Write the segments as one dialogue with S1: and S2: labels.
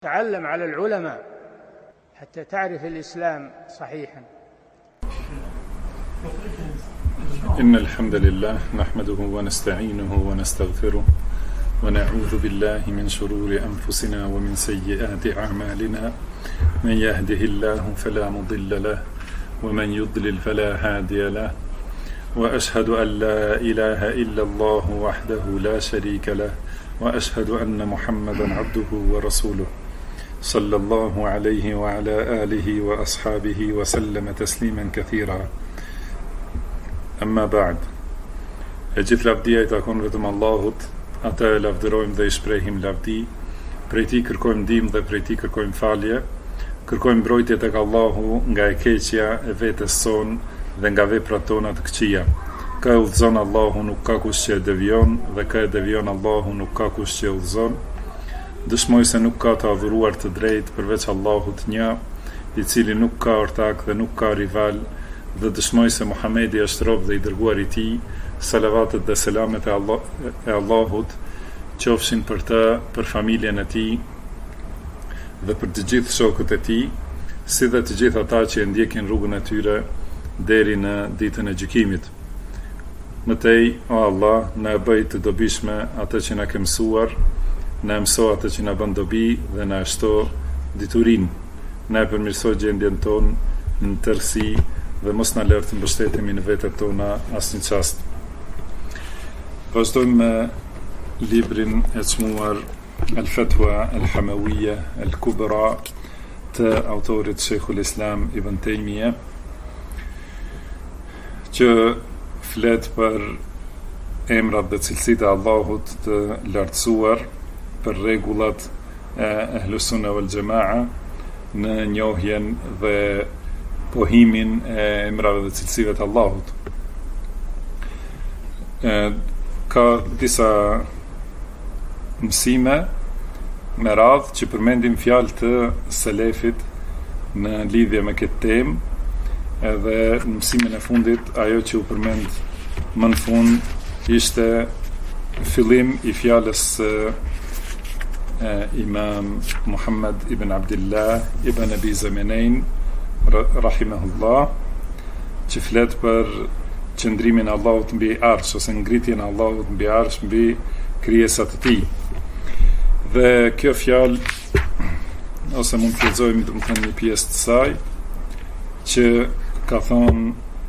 S1: تعلم على العلماء حتى تعرف الإسلام صحيحا.
S2: إن الحمد لله نحمده ونستعينه ونستغفره ونعوذ بالله من شرور أنفسنا ومن سيئات أعمالنا. من يهده الله فلا مضل له ومن يضلل فلا هادي له، وأشهد أن لا إله إلا الله وحده لا شريك له، وأشهد أن محمدا عبده ورسوله صلى الله عليه وعلى آله وأصحابه وسلم تسليما كثيرا. أما بعد. E gjithë lavdia I takon vetëm Allahut, ata e lavdërojmë dhe I shprehim lavdi, prej Tij kërkojmë ndihmë dhe prej Tij kërkojmë falje, kërkojmë mbrojtje tek Allahu nga e keqja e vetes son dhe nga veprat tona të këqija. Ka e udhëzon Allahu, nuk ka kush që e devion, dhe ka e devion Allahu, nuk ka kush që e udhëzon. Dëshmoj se nuk ka të adhuruar të drejtë përveç Allahut një, I cili nuk ka ortak dhe nuk ka rival, dhe dëshmoj se Muhamedi është rob dhe I dërguar I Tij. Salavatet dhe selamet e Allahut qofshin për të, për familjen e Tij dhe për të gjithë shokët e Tij, si dhe të gjithë ata që e ndjekin rrugën e tyre deri në ditën e gjykimit. Mëtej, o Allah, na e bëj të dobishme atë që na ke mësuar, na mëso atë që na bën dobi dhe na shto diturinë. Na e përmirëso gjendjen tonë në tërësi dhe mos na lër të mbështetemi në vetët tona asnjë çast. Vazhdojmë me librin e çmuar Al-Fatwa Al-Hamawiyya Al-Kubra të autorit Sheikhul Islam Ibn Taymiyah, që flet për emrat dhe cilësitë e Allahut të lartësuar, për rregullat e Ahlus Sunna wal Jamaa në njohjen dhe pohimin e emrave dhe cilësive të Allahut. Ka disa mësime me radhë që përmendim fjalë të selefit në lidhje me këtë temë, edhe në mësimin e fundit ajo që u përmend më në fund ishte fillim I fjalës Imam Muhammad ibn Abdullah ibn Abi Zamanein rahimahullah, që flet për qëndrimin e Allahut mbi arsh, ose ngritjen e Allahut mbi arsh, mbi krijesat e Tij. Dhe kjo fjalë, ose mund të lexojmë domethënë një pjesë të saj, që ka thonë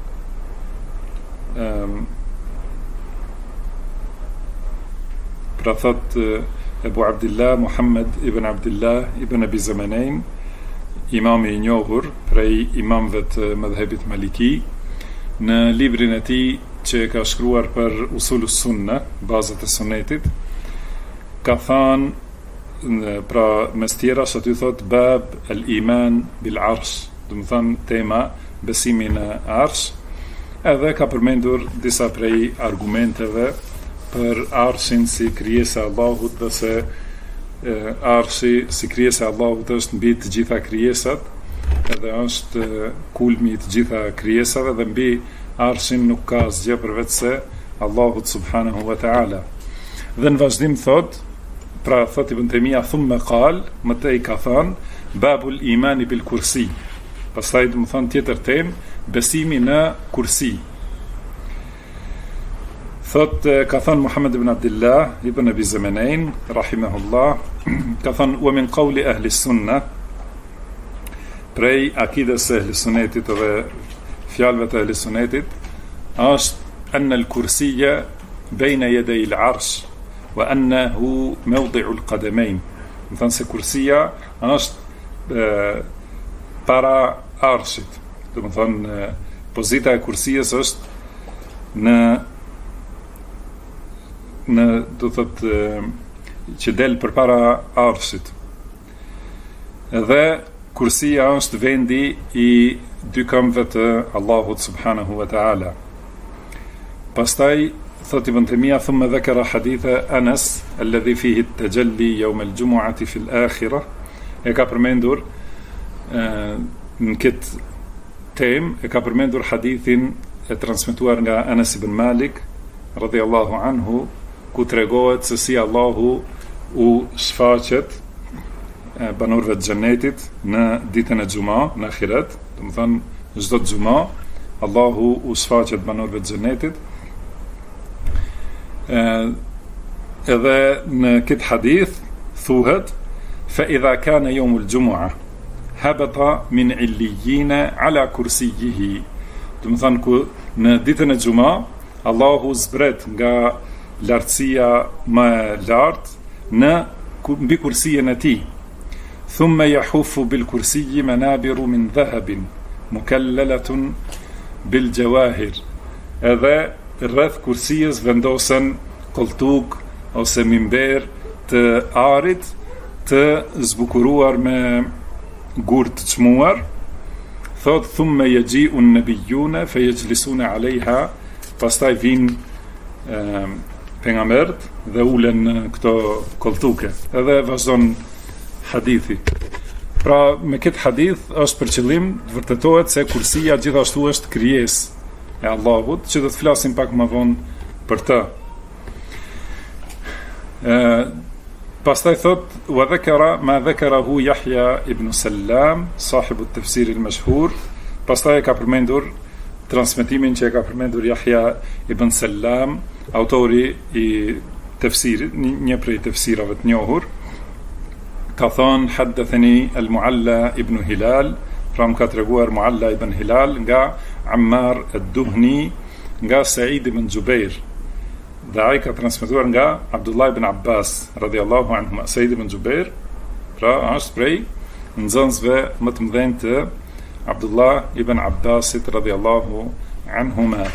S2: pra thot Ebu Abdillah Muhammad ibn Abdullah ibn Abi Zamanein, imami I njohur prej imamëve të mëdhëbit Maliki, në librin e tij që ka shkruar për Usulus Sunna, bazat e sunetit, ka thënë, pra mes tjerash aty thot bab al-iman bil arsh, do të thënë tema besimi në arsh, edhe ka përmendur disa prej argumenteve për arshin si krijesa e Allahut, dhe se arshi si krijesa e Allahut është mbi të gjitha krijesat, edhe është kulmi I të gjitha krijesave, dhe mbi arshin nuk ka asgjë përveç se Allahut subhanahu wa taala. Dhe në vazhdim thot, pra thot Ibn Taymiyah thumma qal, mëtej ka thënë babul imani bil kursi. Pastaj do të thonë tjetër temë, besimi në kursi. Thot ka thënë Muhammad ibn Abdullah ibn Abi Zamanein rahimahullah, ka thënë wa min qawli ahli sunnah, prej akides e ahli sunnetit dhe fjalëve të ahli sunnetit, është anna al-kursiyya bayna yaday al-arsh wa annahu mawdi'u al-qadamayn. Do të thonë se kursia është para arshit. Do të thonë pozita e kursijës është në do të thotë që del përpara arshit. Edhe kursia është vendi I dy këmbëve të Allahut subhanahu wa ta'ala. Pastaj thot Ibn Taymiyah thumma dhakara haditha Anas alladhi fihi at-tajalli yawm al-jum'ati fi al-akhirah. E ka përmendur në këtë temë, e ka përmendur hadithin e transmetuar nga Anas ibn Malik radhiyallahu anhu, ku tregohet se si Allahu u shfaqet banorëve të xhenetit në ditën e xuma, në ahiret, do të thonë çdo xuma Allahu u shfaqet banorëve të xhenetit. Edhe në këtë hadith thuhet fa idha kana yawm al-jumu'a habata min illijina ala kursiyihi. Do të thonë ku në ditën e xuma Allahu zbret nga lartësia më e lartë në mbi kursijen e tij. Thumma yahufu bil kursiyyi manabiru min dhahabin mukallalatun bil jawahir. Edhe rreth kursijës vendosen koltuk ose mimber të arit të zbukuruar me gur të çmuar. Thot thumma yaji'u an-nabiyuna fayajlisuna 'alayha, pastaj vin pejgambert dhe ulen këto koltuke. Edhe vazhdon hadithi. Pra me këtë hadith është për qëllim të vërtetohet se kursia gjithashtu është krijesë e Allahut, që do të flasim pak më vonë për të. Pastaj thot wa dhakara ma dhakarahu Yahya ibn Sallam, sahibu at-tafsir al-mashhur. Pastaj ka përmendur transmetimin që e ka përmendur Yahya ibn Sallam, autori i tefsirit, një prej tefsirave të njohur. Ka thonë haddathani al-Mualla ibn Hilal, pra më ka treguar Mualla ibn Hilal nga Ammar ad-Duhni nga Sa'id ibn Jubair, dhe ai ka transmetuar nga Abdullah ibn Abbas radhiyallahu anhu. Sa'id ibn Jubair pra është prej nxënësve më të mëdhenj të Abdullah ibn Abbasit radhiyallahu anhuma.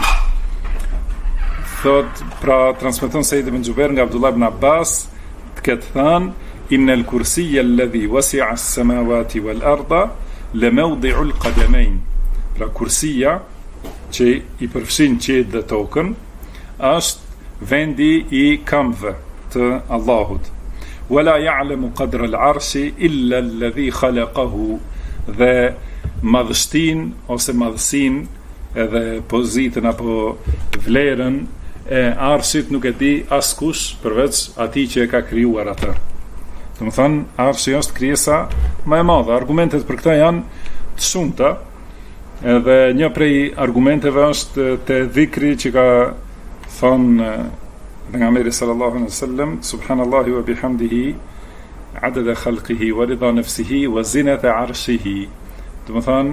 S2: Thot, pra transmeton Sa'id ibn Jubair nga Abdullah ibn Abbas të ketë thënë inna al-kursiyya alladhi wasi'a as-samawati wal-ardha la mawdi'u al-qadamayn. Pra kursia që i përfshin qiellin dhe tokën është vendi i këmbëve të Allahut. Wala ya'lamu qadra al-'arshi illa alladhi khalaqahu, dhe madhështin ose madhësin edhe pozitën apo vlerën e arshit nuk e di askush përveç atij që e ka krijuar atë. Do të thonë, arshi është krijesa më e madhe. Argumentet për këtë janë të shumta, edhe një prej argumenteve është te dhikri që ka thonë pejgamberi sallallahu alaihi wasallam, subhanallahi wa bihamdihi adada khalqihi wa rida nafsihi wa zinata arshihi. Do të thonë,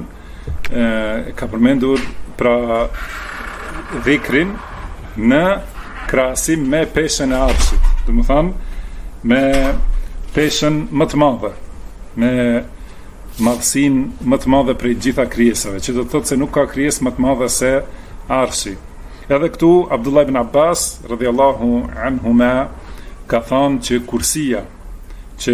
S2: ka përmendur pra dhikrin në krahasim me peshën e arshit. Do të thonë, me peshën më të madhe, me madhësinë më të madhe prej gjitha krijesave, që do të thotë se nuk ka krijesë më të madhe se arshi. Edhe këtu Abdullah ibn Abbas radhiyallahu anhuma ka thënë që kursia që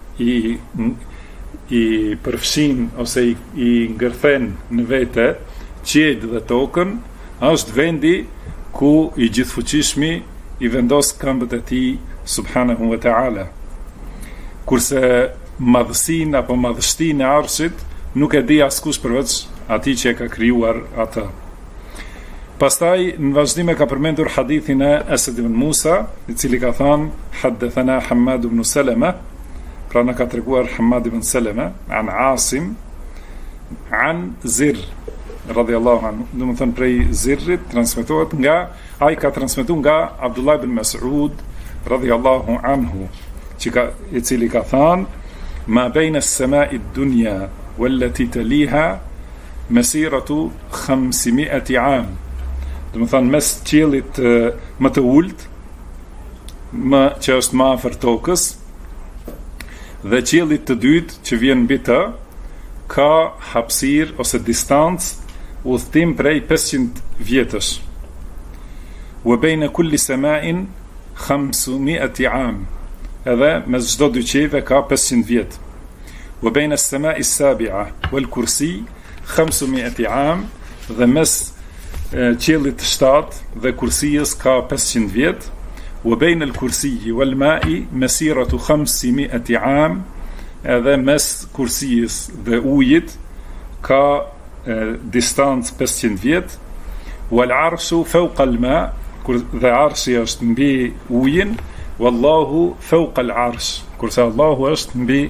S2: i përfshin ose i ngërthen në vete qiellin dhe tokën është vendi ku i gjithfuqishmi i vendos këmbët e tij subhanahu wa ta'ala. Kurse madhësinë apo madhështinë e arshit nuk e di askush përveç atij që e ka krijuar atë. Pastaj në vazhdim e ka përmendur hadithin e Asad ibn Musa, i cili ka thënë haddathana Hammad ibn Salama, pra na ka treguar Hammad ibn Salama an Asim an Zir radhiyallahu anhu. Do të thonë prej Zirrit transmetohet nga ai ka transmetuar nga Abdullah ibn Mas'ud radhiyallahu anhu, i cili ka thënë ma bejna as-sama'i ad-dunya wallati taliha masiratu 500 am. Do të thonë mes qiellit më të ulët, që është më afër tokës, dhe qiellit të dytë që vjen mbi të, ka hapësirë ose distancë udhëtim prej 500 vjetësh. Wa bejna kulli sama'in 500 am. Edhe mes çdo dy qiellve ka 500 vjet. Wa bayna as-sama'i as-sabi'a wal kursi 500 am, dhe mes qiellit të shtatë dhe kursijës ka 500 vjet. Wa bayna al-kursiyyi wal ma'i masiratu 500 am, edhe mes kursijës dhe ujit ka distancë 500 vjet. Wal arshu fawqa al-ma', dhe arshi është mbi ujin. Wallahu fawqa al-arsh, kurse Allahu është mbi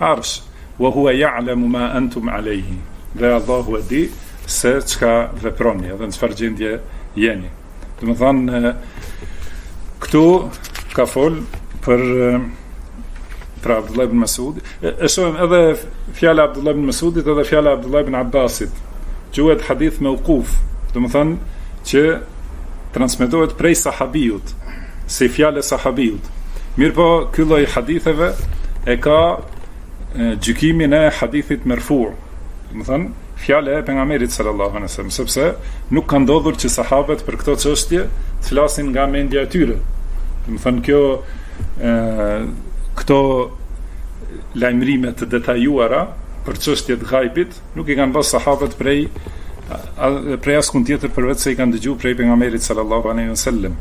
S2: arsh, wa huwa ya'lamu ma antum alayhi. Dhe Allahu e di se çka veproni, edhe në çfarë gjendje jeni. Do të thonë këtu ka fol për Abdullah ibn Mas'ud. E shohim edhe fjala Abdullah ibn Mas'udit edhe fjala Abdullah ibn Abbasit. Quhet hadith mawquf, do të thonë që transmetohet prej sahabiut, si fjale sahabiut. Mirë po, ky lloj haditheve e ka gjykimin e hadithit merfu', do të thonë fjale e pejgamberit sallallahu alaihi wasallam, sepse nuk ka ndodhur që sahabët për këto çështje të flasin nga mendja e tyre. Do të thonë këto lajmërime të detajuara për çështjet e ghaibit nuk i kanë bërë sahabët prej askund tjetër përveç se i kanë dëgjuar prej pejgamberit sallallahu alaihi wasallam.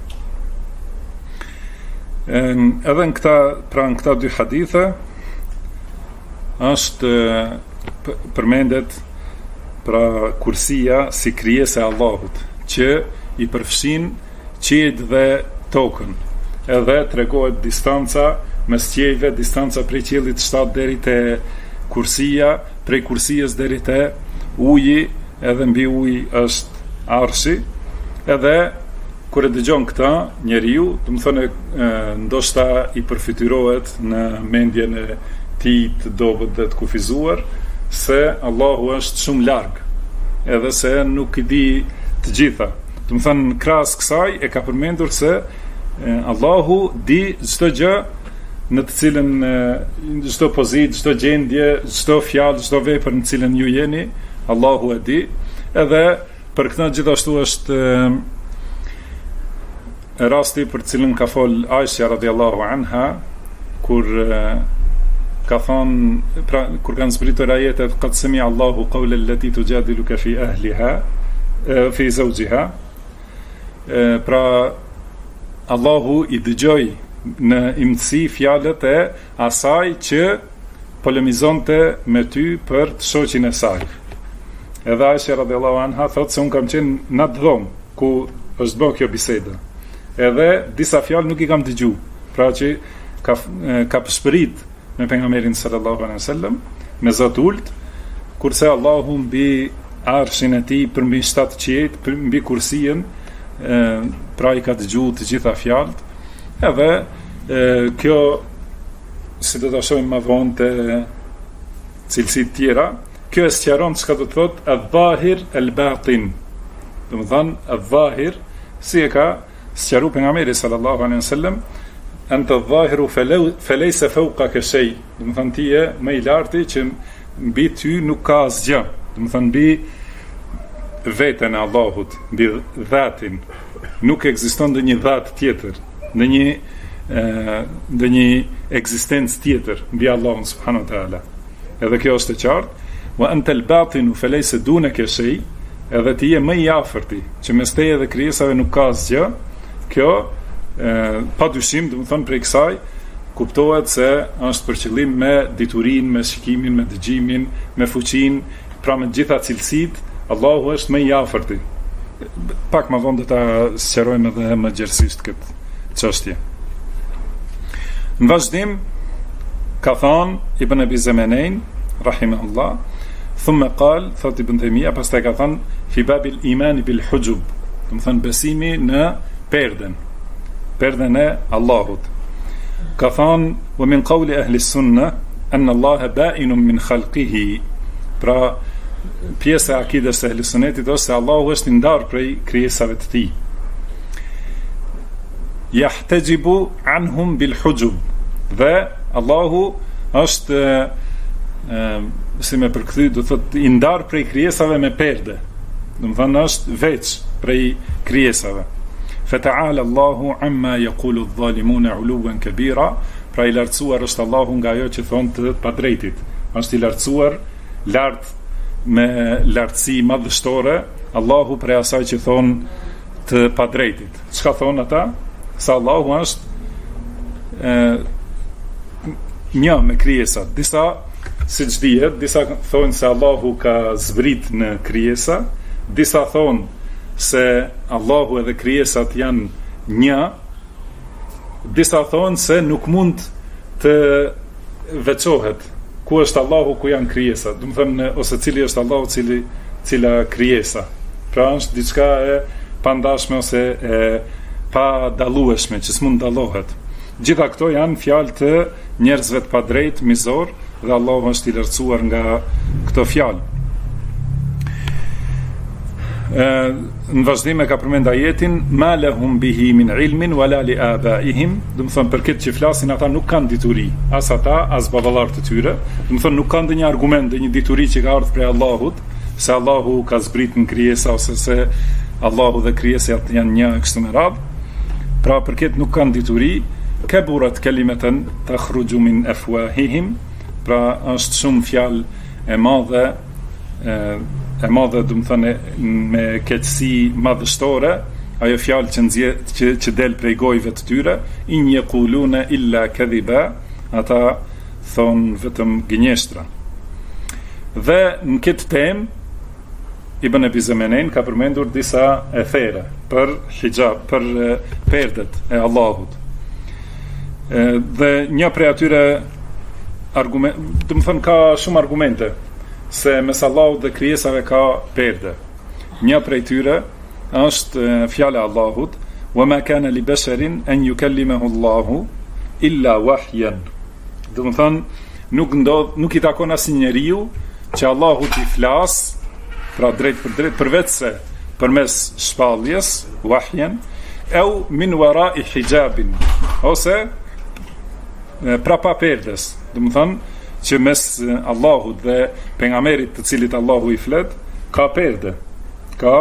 S2: Edhe në këta dy hadithe është përmendet pra kursia si krijesa e Allahut, që i përfshin qiejt dhe tokën. Edhe tregohet distanca mes qiejve, distanca prej qiellit 7 deri te kursia, prej kursijës deri te uji, edhe mbi uji është arshi. Edhe kur e dëgjon këta njeriu, do të thonë ndoshta i përfytyrohet në mendjen e tij të dobët dhe të kufizuar se Allahu është shumë larg, edhe se nuk i di të gjitha. Do të thonë krahas kësaj e ka përmendur se Allahu di çdo gjë në të cilën çdo pozitë, çdo gjendje, çdo fjalë, çdo vepër në të cilën ju jeni, Allahu e di. Edhe për këtë gjithashtu është rasti për cilën ka fol Aisha radhiyallahu anha, kur ka thonë, pra, kur kanë zbritur ajetet qad sami'a Allahu qawla allati tujadiluka fi ahliha fi zawjiha, pra Allahu i dëgjoi në imtësi fjalët e asaj që polemizonte me ty për të shoqin e saj. Edhe Aisha radhiyallahu anha thotë se unë kam qenë në atë dhomë ku është bërë kjo biseda. Edhe disa fjalë nuk i kam dëgju, pra që ka përshpërit me pejgamberin sallallahu alaihi wasallam me zot ult, kurse Allahu mbi arshin e tij përmbi 7 qiejt, mbi kursien, pra i ka dëgju të gjitha fjalët. Edhe kjo, si do ta shohim më vonë te cilësitë tjera, kjo e sqaron çka do të thotë al-zahir al-batin. Do të thonë al-zahir, si e ka sqaruar pejgamberi sallallahu alaihi wasallam, anta al-zahiru falaysa fawqaka shay. Do të thonë ti je më i larti që mbi ty nuk ka asgjë. Do të thonë mbi veten e Allahut, mbi dhatin, nuk ekziston ndonjë dhat tjetër, në një ekzistencë tjetër mbi Allahun subhanahu wa taala. Edhe kjo është e qartë. Wa anta al-batinu falaysa dunaka shay, edhe ti je më i afërti që mes teje dhe krijesave nuk ka asgjë. Kjo padyshim, do të thonë prej kësaj kuptohet se është për qëllim me diturinë, me shikimin, me dëgjimin, me fuqinë, pra me gjitha cilësitë, Allahu është më i afërti. Pak më vonë do ta sqarojmë edhe më gjerësisht këtë çështje. Në vazhdim ka thënë Ibn Abi Zamanein rahimahullah, thumma qal, thot Ibn Taymija, pastaj ka thënë fi babil iman bil hujub, do të thënë besimi në perden e Allahut. Ka thënë wa min qawli ahli sunnah an Allah ba'inun min khalqihi, pra pjesa e akides e ahli sunnetit është se Allahu është i ndarë prej krijesave të tij. Yahtajibu anhum bil hujub, dhe Allahu është si me përkthy, do thotë i ndar prej krijesave me perde. Do të thonë është veç prej krijesave. Fata'ala Allahu amma yaqulu adh-dhalimuna 'uluwan kabira, pra i lartësuar është Allahu nga ajo që thon të padrejtit. Është i lartësuar lart me lartësi madhështore Allahu prej asaj që thon të padrejtit. Çka thon ata? Se Allahu është një me krijesat. Disa, siç dihet, disa thonë se Allahu ka zbrit në krijesa, disa thonë se Allahu edhe krijesat janë një, disa thonë se nuk mund të veçohet ku është Allahu, ku janë krijesa. Do të thënë ose cili është Allahu, cila krijesa. Pra është diçka e pandashme ose e pa dallueshme, që s'mund dallohet. Gjitha këto janë fjalë të njerëzve të padrejtë, mizor, dhe Allahu është i lartësuar nga këto fjalë. Në vazhdim e ka përmend ajetin ma lahum bihi min ilmin wala li abaihim, do të thonë për këtë që flasin ata nuk kanë dituri, as ata as baballarët e tyre, do të thonë nuk kanë ndonjë argument, ndonjë dituri që ka ardhur prej Allahut, se Allahu ka zbritur në krijesa ose se Allahu dhe krijesat janë një kështu me radhë. Pra për këtë nuk kanë dituri. Kaburat kalimatan takhruju min afwahihim, pra është shumë fjalë e madhe, do të thënë me keqësi madhështore, ajo fjalë që del prej gojëve të tyre, in yaquluna illa kadhiba, ata thon vetëm gënjeshtra. Dhe në këtë temë Ibn Abi Zamanin ka përmendur disa ethere për hijab, për perdet e Allahut. Dhe një prej atyre argument, do të thënë ka shumë argumente se mes Allahut dhe krijesave ka perde. Një prej tyre është fjala e Allahut: "Wa ma kana li basharin an yukallimahu Allahu illa wahyan." Do të thënë nuk i takon asnjë njeriu që Allahu t'i flas, pra drejt për drejt, përveç se përmes shpalljes, wahyan, au min wara'i hijabin, ose prapa perdes. Do të thonë që mes Allahut dhe pejgamberit të cilit Allahu i flet, ka perde, ka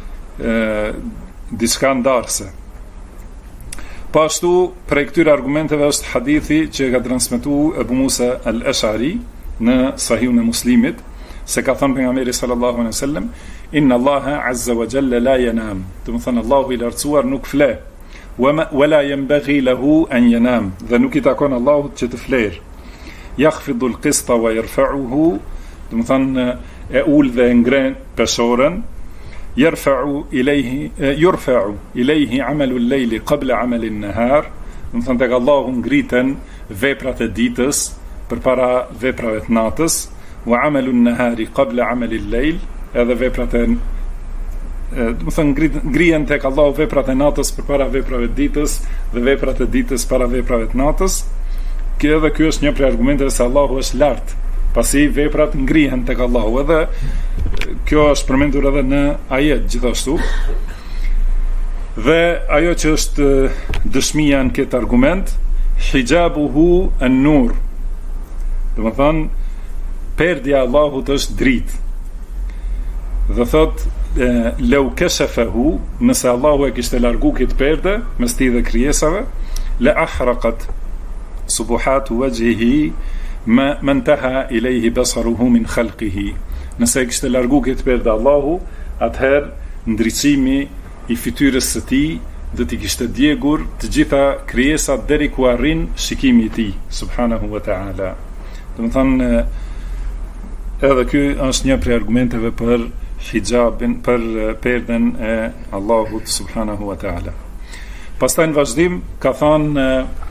S2: diçka ndarse. Pashtu, prej këtyre argumenteve është hadithi që ka transmetuar Abu Musa al-Ash'ari në Sahihun e Muslimit, se ka thënë pejgamberi sallallahu alaihi wasallam: "Inna Allaha azza wa jalla la yanam." Do të thonë Allahu i lartësuar nuk fle. Wala yanbaghi lahu an yanam, dhe nuk i takon Allahut që të flerë. Yakhfidu al-qista wa yarfa'uhu, do të thonë e ul dhe ngren peshoren. Yurfa'u ilayhi 'amalu al-layli qabla 'amali an-nahar, do të thonë tek Allahu ngriten veprat e ditës përpara veprave të natës. Wa 'amalu an-nahari qabla 'amali al-layl, edhe veprat e do të thënë ngrihen tek Allahu veprat e natës përpara veprave të ditës dhe veprat e ditës para veprave të natës. Ky është një prej argumenteve se Allahu është lart, pasi veprat ngrihen tek Allahu. Edhe kjo është përmendur edhe në ajet gjithashtu. Dhe ajo që është dëshmia në këtë argument, hijabuhu an-nur, do të thënë perdja e Allahut është dritë. Dhe thot lau kashafahu, nëse Allahu e kishte largu këtë perde mes tij dhe krijesave, la ahraqat subuhatu wajhihi ma intaha ilayhi basaruhu min khalqihi. Nëse e kishte largu këtë perde Allahu, atëherë ndriçimi i fytyrës së tij do t'i kishte djegur të gjitha krijesat deri ku arrin shikimi i tij subhanahu wa ta'ala. Do të thonë edhe ky është një prej argumenteve për hijabin, për perden e Allahut subhanahu wa ta'ala. Pastaj në vazhdim ka thënë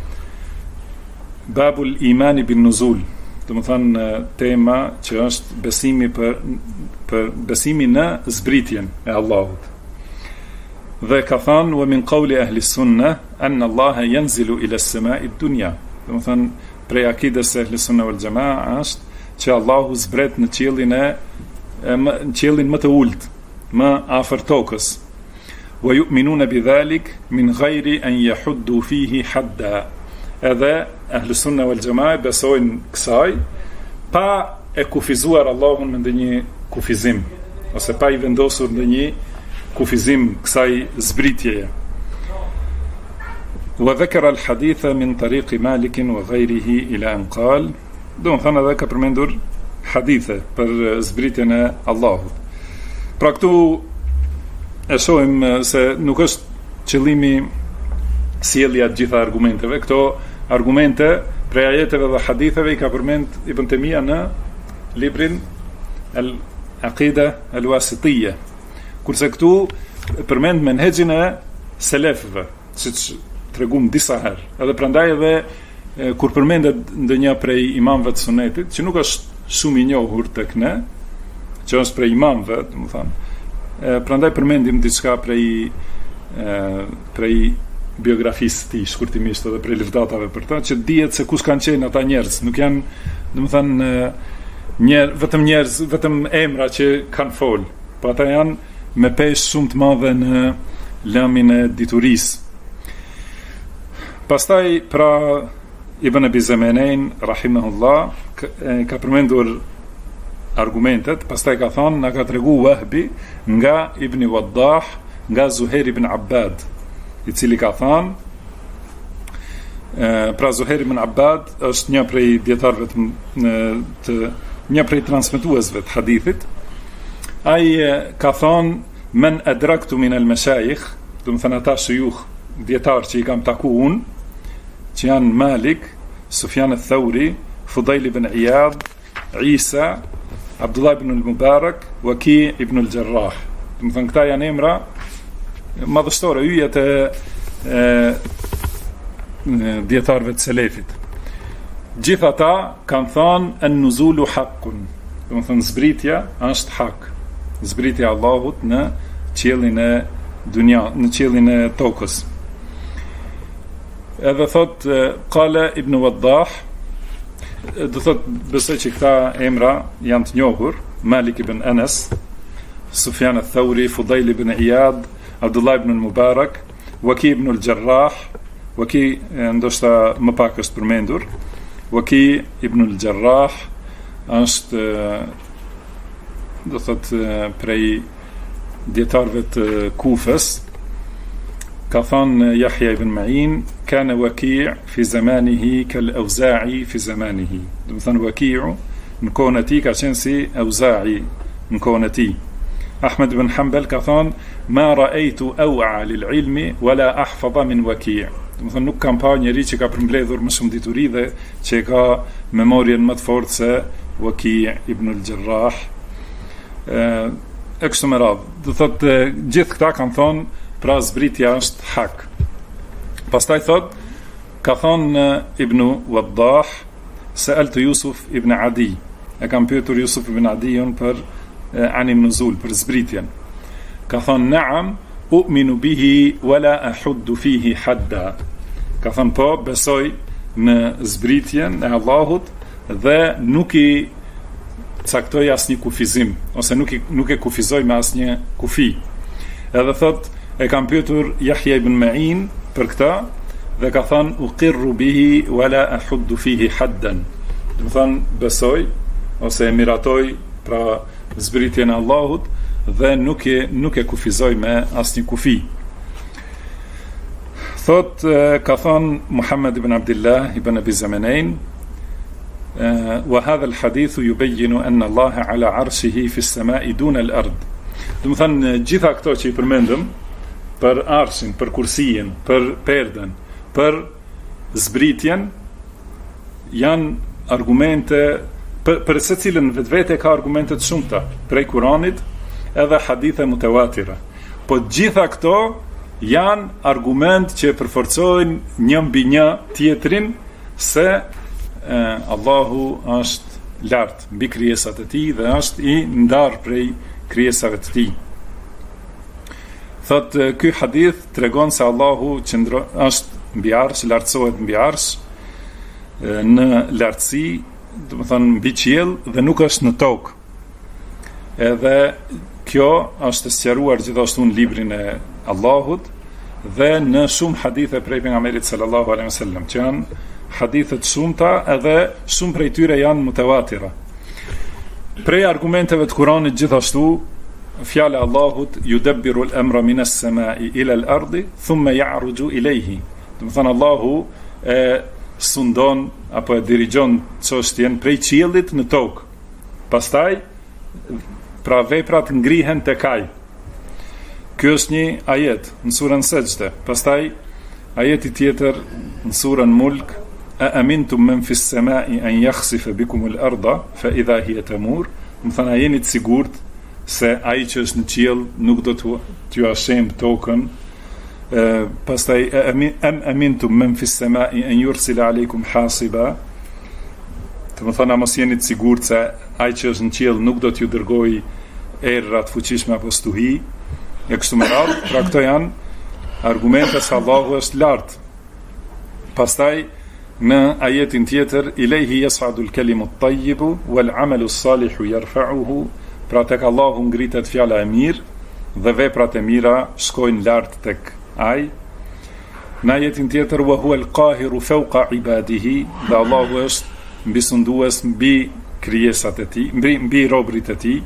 S2: babul imani bin nuzul, do të thënë tema që është besimi për besimi në zbritjen e Allahut. Dhe ka thënë wa min qawli ahli sunnah anna Allaha yanzilu ila as-sama'i ad-dunya, do të thënë prej akides e ahli sunnah wal jamaa është që Allahu zbret në qiellin më të ulët, më afër tokës. Wa yu'minuna bidhalik min ghayri an yahuddu fihi hadda. Edhe ahli sunna wal jamaa besojnë kësaj pa e kufizuar Allahun me ndonjë kufizim, ose pa i vendosur ndonjë kufizim kësaj zbritjeje. Wa dhakara al-haditha min tariqi Malik wa ghayrihi ila an qal, do të thonë edhe ka përmendur hadithe për zbritjen e Allahut. Pra këtu e shohim se nuk është qëllimi sjellja të gjitha argumenteve. Këto argumente prej ajeteve dhe haditheve i ka përmend Ibn Taymija në librin Al-Aqida Al-Wasitiyya. Kurse këtu përmend menhexhin e selefëve, siç tregum disa herë. Edhe prandaj edhe kur përmendet ndonjë prej imamëve të sunetit, që nuk është shumë i njohur tek ne, që është prej imamëve, domethënë, prandaj përmendim diçka prej biografisë të tij, shkurtimisht edhe prej livdatave për ta, që dihet se kush kanë qenë ata njerëz, nuk janë, domethënë, vetëm njerëz, vetëm emra që kanë fol, po ata janë me peshë shumë të madhe në lëmin e diturisë. Pastaj pra Ibn Abi Zemenein rahimahullah ka përmendur argumentet, pastaj ka thonë, na ka tregu Wahbi nga Ibn Waddah, nga Zuhair ibn Abbad, i cili ka thonë, pra Zuhair ibn Abbad është një prej dietarëve një prej transmetuesve të hadithit. Ai ka thonë, men adraktu min al-mashayikh, do të thënë ata shuyukh dietar që i kam taku unë, që janë Malik, Sufjan al-Thawri, Fudail ibn Iyad, Isa, Abdullah ibn al-Mubarak, Waki ibn al-Jarrah. Do të thënë këta janë emra madhështore, yjet e dietarëve të selefit. Gjithë ata kanë thënë an-nuzulu haqqun. Do të thënë zbritja është hak. Zbritja e Allahut në qiellin e dunja, në qiellin e tokës. Edhe thot qala Ibn Waddah, do thot besoj që këta emra janë të njohur, Malik ibn Anas, Sufjan al-Thawri, Fudail ibn Iyad, Abdullah ibn al-Mubarak, Waki ibn al-Jarrah, Waki ndoshta më pak është përmendur, Waki ibn al-Jarrah është do thot prej dietarëve të Kufës. Ka thënë Yahya ibn Ma'in, kana Waki' fi zamanihi kal-Awza'i fi zamanihi. Do të thënë Waki'u në kohën e tij ka qenë si Awza'i në kohën e tij. Ahmed ibn Hanbal ka thënë, ma ra'aytu aw'a lil-ilmi wala ahfadha min Waki'. Do të thënë nuk kam parë njëri që ka përmbledhur më shumë dituri dhe që ka memorien më të fortë se Waki' ibn al-Jarrah. E kështu me radhë. Do thotë gjithë këta kanë thonë, pra zbritja është hak. Pastaj thot, ka thonë Ibn Waddah, sa'altu Yusuf ibn Adi. E kam pyetur Yusuf ibn Adiun për anim nuzul, për zbritjen. Ka thonë, na'am, u'minu bihi wala ahuddu fihi hadda. Ka thonë, po, besoj në zbritjen e Allahut dhe nuk i caktoj asnjë kufizim, ose nuk e kufizoj me asnjë kufi. Edhe thot, e kam pyetur Yahya ibn Ma'in për këtë dhe ka thënë uqirru bihi wala ahuddu fihi haddan. Do të thënë besoj ose e miratoj pra zbritjen e Allahut dhe nuk e kufizoj me asnjë kufi. Thot ka thënë Muhammad ibn Abdullah ibn Abi Zemenein, wa hadha al-hadith yubayyin anna Allah ala arshihi fi as-sama'i duna al-ard. Do të thënë gjitha këto që i përmendëm për arshin, për kursijen, për perden, për zbritjen, janë argumente, për se cilën vetvete ka argumente të shumta, prej Kuranit edhe hadithe mutawatira. Po gjitha këto janë argument që përforcojnë një mbi një tjetrin se Allahu është lart mbi krijesat e tij dhe është i ndar prej krijesave të tij. Thot, ky hadith tregon se Allahu është mbi arsh, lartësohet mbi arsh, në lartësi, do të thënë mbi qiell dhe nuk është në tokë. Edhe kjo është sqaruar gjithashtu në librin e Allahut dhe në shumë hadithe prej pejgamberit sallallahu alaihi wasallam, që janë hadithe të shumta edhe shumë prej tyre janë mutawatira. Prej argumenteve të Kuranit gjithashtu fjala e Allahut yudabbiru al-amra min as-sama'i ila al-ardi thumma ya'ruju ilayhi. Do të thënë Allahu e sundon apo e dirigjon çështjen prej qiellit në tokë. Pastaj pra veprat ngrihen tek ai. Ky është një ajet në surën Sejdë. Pastaj ajeti tjetër në surën Mulk, a amintum man fi as-sama'i an yakhsifa bikum al-ardha fa idha hiya tamur. Do të thënë jeni të sigurt se ai që është në qiell nuk do t'ju ashëm tokën pastaj amintum men fis samai an yursila aleikum hasiba, të më thënë, mos jeni të sigurt se ai që është në qiell nuk do t'ju dërgoj erra të fuqishme apo stuhi e kështu me radhë. Pra këto janë argumente se Allahu është lart. Pastaj në ajetin tjetër, ilayhi yas'adu al-kalimu at-tayyibu wal-'amalu as-salihu yarfa'uhu, pra tek Allahu ngritet fjala e mirë dhe veprat e mira shkojnë lart tek ai. Në ajetin tjetër, wa huwa al-qahiru fawqa ibadihi, dhe Allahu është mbisundues mbi krijesat e tij, mbi robërit e tij.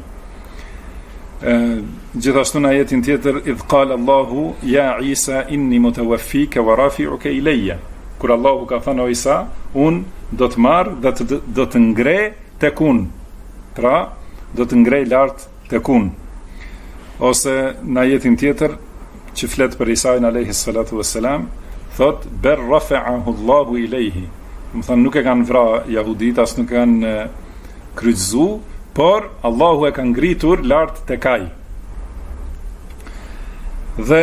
S2: Gjithashtu në ajetin tjetër, idh qala Allahu ya Isa inni mutawaffika wa rafi'uka ilayya, kur Allahu ka thënë o Isa, unë do të marr dhe do të ngrej tek unë, pra do të ngrej lart tek unë. Ose në ajetin tjetër që flet për Isain alayhi salatu wassalam, thot ber rafa'ahu Allahu ilayhi, më thënë nuk e kanë vra jahudit, as nuk e kanë kryqëzu, por Allahu e ka ngritur lart tek ai. Dhe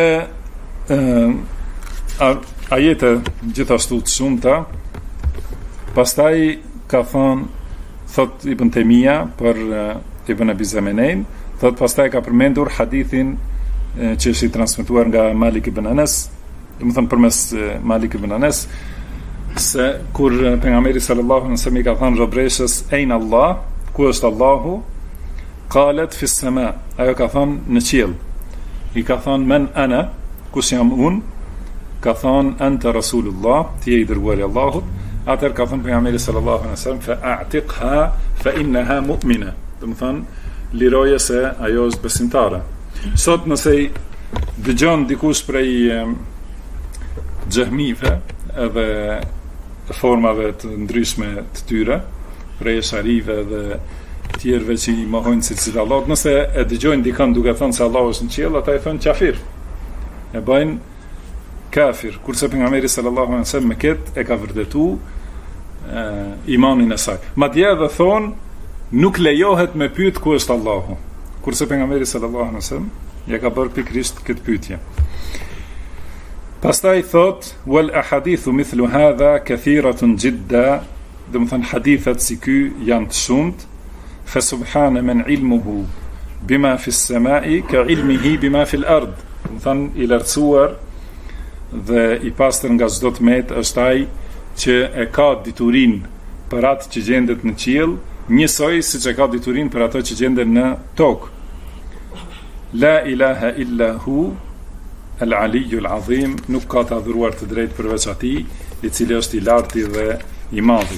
S2: ajete gjithashtu të shumta. Pastaj ka thënë, thot Ibn Taymija për Ibn Abi Zamenein, thot pastaj ka përmendur hadithin që është i transmetuar nga Malik ibn Anas, do të thënë përmes Malik ibn Anas, se kur pejgamberi sallallahu alaihi wasallam i ka thënë robreshës ein Allah, ku është Allahu, qalet fi s-sama, ajo ka thënë në qiell. I ka thënë men ana, kush jam unë, ka thënë anta rasulullah, ti je i dërguari i Allahut. Atëherë ka thënë pejgamberi sallallahu alaihi wasallam fa a'tiqha fa innaha mu'mina, do të thënë liroje se ajo është besimtare. Sot nëse dëgjon dikush prej xehmive edhe formave të ndryshme të tyre, prej sharive dhe tjerëve që i mohojnë si Allah, nëse e dëgjojnë dikën duke thënë se Allah është në qiell, ata e thonë kafir, e bëjnë kafir, kurse pejgamberi sallallahu alaihi wasallam me këtë e ka vërtetuar imanin e saj. Madje edhe thonë nuk lejohet me pyet ku është Allahu, kurse pejgamberi sallallahu alaihi wasallam ja ka bërë pikërisht këtë pyetje. Pastaj thot wal ahadithu mithlu hadha kathiratun jidda, do të thënë hadithet si ky janë të shumt. Fa subhana man ilmuhu bima fi s-samai ka ilmihi bima fi l-ard, do të thënë i lartësuar dhe i pastër nga çdo tmet është ai që e ka diturinë për atë që gjendet në qiell, njësoj siç e ka diturinë për ato që gjenden në tokë. La ilaha illa hu al-Aliyyu al-Azim, nuk ka të adhuruar të drejtë përveç atij, i cili është i larti dhe i madhi.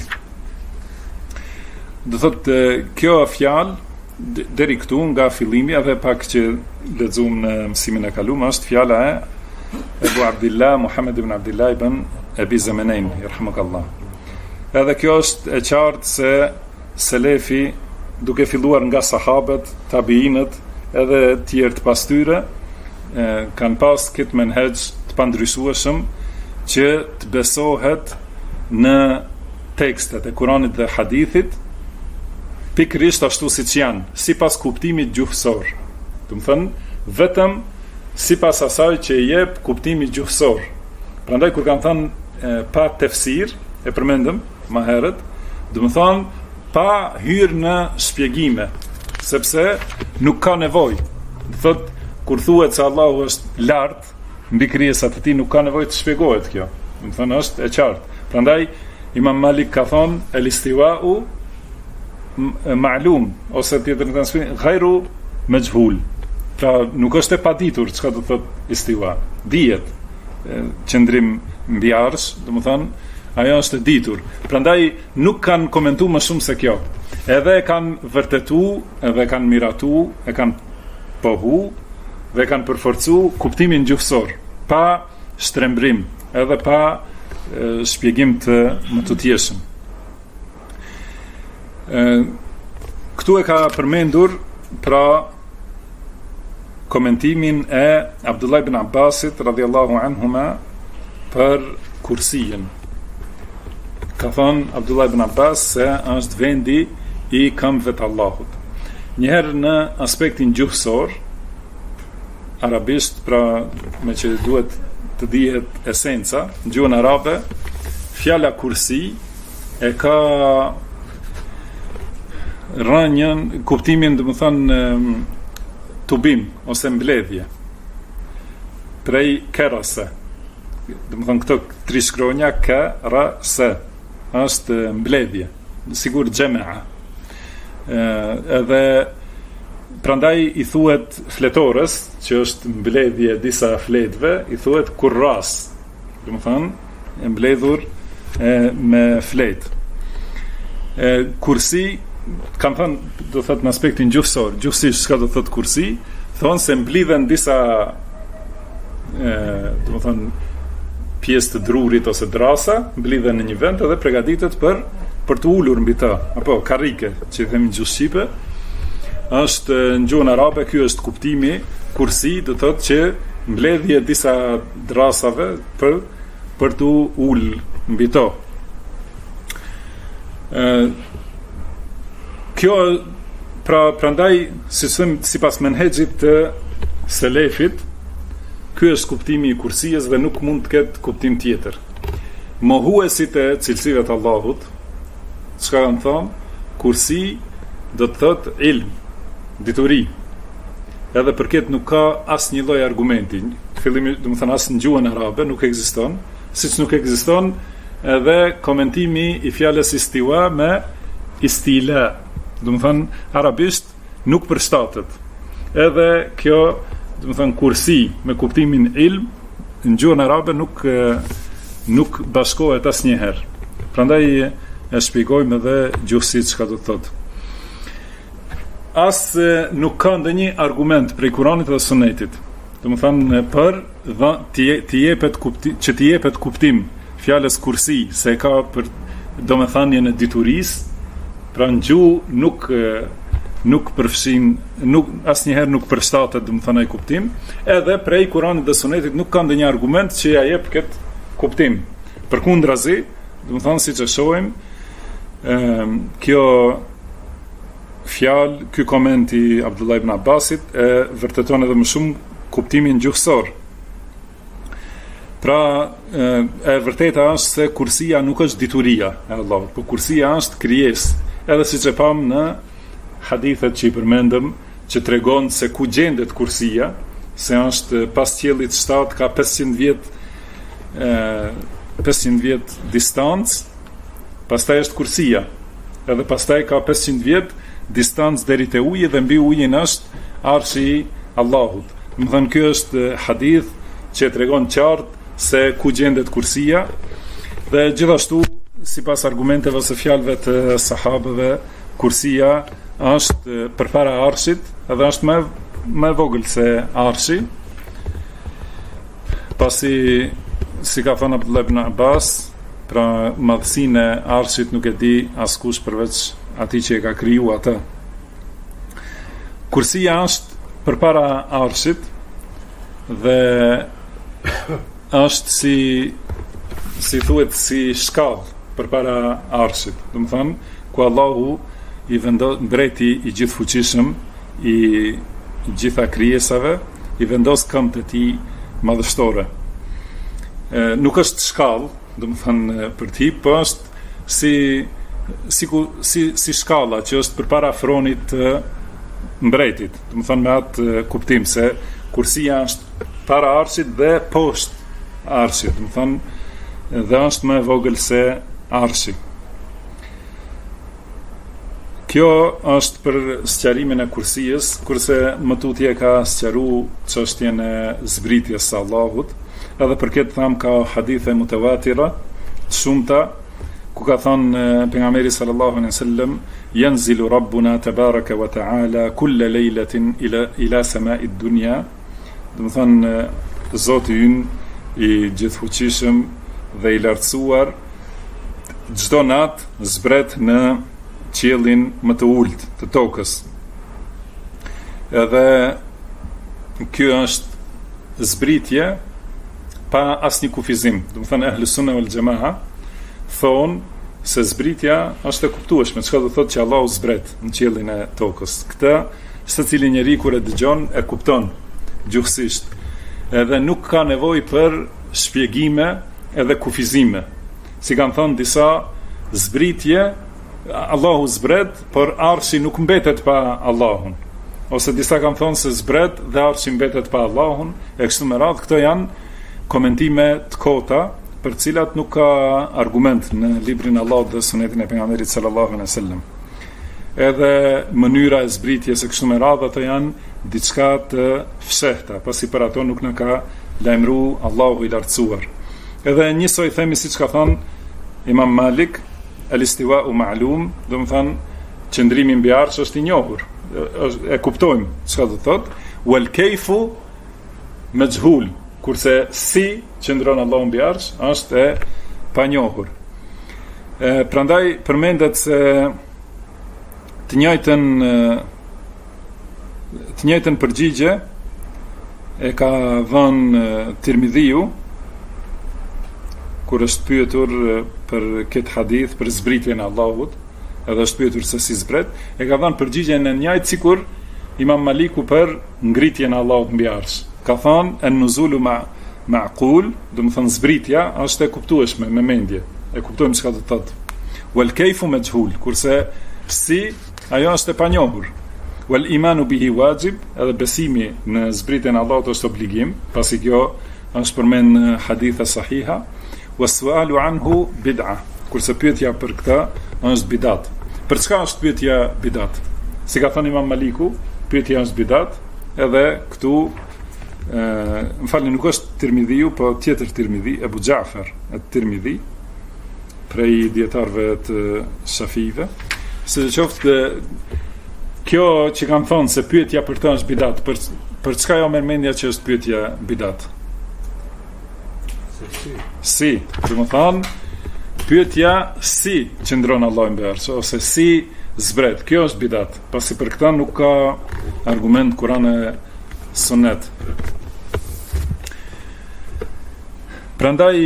S2: Do thotë kjo fjalë deri këtu nga fillimi edhe pak që lexuam në mësimin e kaluar është fjala e Ebu Abdillah Muhammad ibn Abdillah ibn Abi Zamenein, yarhamukallah. Edhe kjo është e qartë se selefi, duke filluar nga sahabët, tabiinët edhe të tjerë të pas tyre, kanë pas këtë menhej të pandryshueshëm që të besohet në tekstet e Kuranit dhe hadithit pikërisht ashtu siç janë, sipas kuptimit gjuhësor. Do të thënë vetëm sipas asaj që i jep kuptimi gjuhësor. Prandaj kur kanë thënë pa tefsir, e përmendëm më herët, do të thonë pa hyrë në shpjegime, sepse nuk ka nevojë. Do thotë kur thuhet se Allahu është lart mbi krijesat e tij, nuk ka nevojë të shpjegohet kjo. Do të thonë është e qartë. Prandaj Imam Malik ka thonë el-istiwa'u ma'lum, ose tjetër në transmetim ghayru majhul. Pra nuk është e paditur çka do të thotë istiwa. Dihet qëndrim mbi arsh, do të thonë ajo është e ditur. Prandaj nuk kanë komentuar më shumë se kjo. Edhe e kanë vërtetuar, edhe e kanë miratuar, e kanë pohu dhe kanë përforcu kuptimin gjuhësor, pa shtrembrim, edhe pa shpjegim të më të tjeshëm. Këtu e ka përmendur pra komentimin e Abdullah ibn Abbasit radhiyallahu anhuma për kursijen. Ka thënë Abdullah ibn Abbas se është vendi i këmbëve të Allahut. Njëherë në aspektin gjuhësor, arabisht, pra me që duhet të dihet esenca, në gjuhën arabe, fjala kursi e ka rënjën, kuptimin, domethënë tubim ose mbledhje. Prej kerase. Domethënë këto tri shkronja kerase është mbledhje, sigur xhamea. Edhe prandaj i thuhet fletores, që është mbledhje disa fletëve, i thuhet kurras. Domethënë e mbledhur me fletë. Kursi, kam thënë, do thot në aspektin gjuhësor, gjuhësisht çka do thot kursi, thonë se mblidhen disa domethënë pjesë të drurit ose drasa, mblidhen në një vend edhe përgatitet për të ulur mbi të, apo karrike, që i themi gjuhë shqipe. Është në gjuhën arabe, ky është kuptimi. Kursi do thotë që mbledhje disa drasave për të ulur mbi to. Kjo prandaj, sipas menhexhit të selefit, ky është kuptimi i kursijës dhe nuk mund të ketë kuptim tjetër. Mohuesit e cilësive të Allahut, çka kanë thonë, kursi do të thotë ilm, dituri. Edhe për këtë nuk ka asnjë lloj argumenti. Fillimisht, do të thënë, as në gjuhën arabe nuk ekziston, siç nuk ekziston edhe komentimi i fjalës istiwa me istila. Do të thënë, arabisht nuk përshtatet. Edhe kjo, do të thënë, kursi me kuptimin ilm në gjuhën arabe nuk bashkohet asnjëherë. Prandaj e shpjegojmë edhe gjuhësisht çka do të thotë. As nuk ka ndonjë argument prej Kuranit dhe Sunetit. Domethënë për të jepet kuptim fjalës kursi se ka për domethënien e diturisë, pra në gjuhë nuk përfshin, asnjëherë nuk përshtatet domethënë ai kuptim, edhe prej Kuranit dhe Sunetit nuk ka ndonjë argument që ja jep këtë kuptim. Përkundrazi, domethënë siç e shohim, kjo fjalë, ky koment i Abdullah ibn Abbasit e vërteton edhe më shumë kuptimin gjuhësor. Pra, e vërteta është se kursia nuk është dituria e Allahut, por kursia është krijesë. Edhe siç e pam në hadithet që i përmendëm, që tregon se ku gjendet kursia, se është pas qiellit 7 ka 500 vjet distancë, pastaj është kursia. Edhe pastaj ka 500 vjet distancë deri te uji dhe mbi ujin është arshi i Allahut. Më thënë, kjo është hadith që tregon qartë se ku gjendet kursia, dhe gjithashtu sipas argumenteve ose fjalëve të sahabëve, kursia është përpara arshit, edhe është më e vogël se arshi. Pasi, si ka thënë Abdullah ibn Abbas, pra madhësinë e arshit nuk e di askush përveç atij që e ka kriju atë. Kursia është përpara arshit dhe është si thuhet si shkallë përpara arshit. Do të thonë, ku Allahu i vendos, mbreti i gjithfuqishëm i gjitha krijesave, i vendos këmbët e tij madhështore. Nuk është shkallë, do të thënë për ti, po është si shkalla që është përpara fronit të mbretit. Do të thënë me atë kuptim se kursia është para arshit dhe poshtë arshit. Do të thënë dhe është më e vogël se arshi. Kjo është për sqarimin e kursijës, kurse më tutje ka sqaruar çështjen e zbritjes së Allahut. Edhe për këtë tham ka hadithe mutawatira të shumta, ku ka thënë pejgamberi sallallahu alaihi wasallam, yanzilu rabbuna tabaraka wa taala kull lejletin ila sama'i dunya. Do të thënë, Zoti ynë i gjithfuqishëm dhe i lartësuar çdo natë zbret në qiellin më të ulët të tokës. Edhe kjo është zbritje pa asnjë kufizim. Do të thënë Ahlus Sunna wal Jamaa thonë se zbritja është e kuptueshme, çka do thotë që Allahu zbret në qiellin e tokës. Këtë secili njeri kur e dëgjon e kupton gjuhësisht. Edhe nuk ka nevojë për shpjegime edhe kufizime. Si kanë thënë disa, zbritje, Allahu zbret, por arshi nuk mbetet pa Allahun. Ose disa kanë thonë se zbret dhe arshi mbetet pa Allahun, e kështu me radhë. Këto janë komentime të kota, për cilat nuk ka argument në librin Allahut dhe sunetin e pejgamberit sallallahu alaihi wasallam. Edhe mënyra e zbritjes e kështu me radhë, ato janë diçka të fshehta, pasi për ato nuk në ka lajmëru Allahu i lartësuar. Edhe njësoj themi siç ka thënë Imam Malik, al-istiwa'u ma'lum, do të thënë qëndrimi mbi arsh është i njohur. E kuptojmë çka do thotë, wal kayfu majhul, kurse si qëndron Allahu mbi arsh është e panjohur. Prandaj përmendet se të njëjtën përgjigje e ka vënë Tirmidhiu kur është pyetur për këtë hadith për zbritjen e Allahut, edhe është pyetur se si zbret, e ka dhënë përgjigjen e njëjtë sikur Imam Maliku për ngritjen e Allahut mbi arsh. Ka thënë an-nuzulu ma'qul, do të thënë zbritja është e kuptueshme me mendje. E kuptojmë çka do të thotë. Wal kayfu majhul, kurse si ajo është e panjohur. Wal imanu bihi wajib, edhe besimi në zbritjen e Allahut është obligim, pasi kjo është përmend në hadithe sahiha. Was-su'alu anhu bid'a, kurse pyetja për këtë është bidat. Për çka është pyetja bidat? Si ka thënë Imam Maliku, pyetja është bidat, edhe këtu më falni, nuk është Tirmidhiu, po tjetër Tirmidhi, Abu Ja'far at-Tirmidhi, prej dietarëve të Shafive. Se qoftë kjo që kanë thonë se pyetja për të është bidat, për çka jo merr mendja që është pyetja bidat? Si, do të thonë pyetja si qëndron Allahu mbi arsh, ose si zbret, kjo është bidat, pasi për këtë nuk ka argument Kur'an e Sunet. Prandaj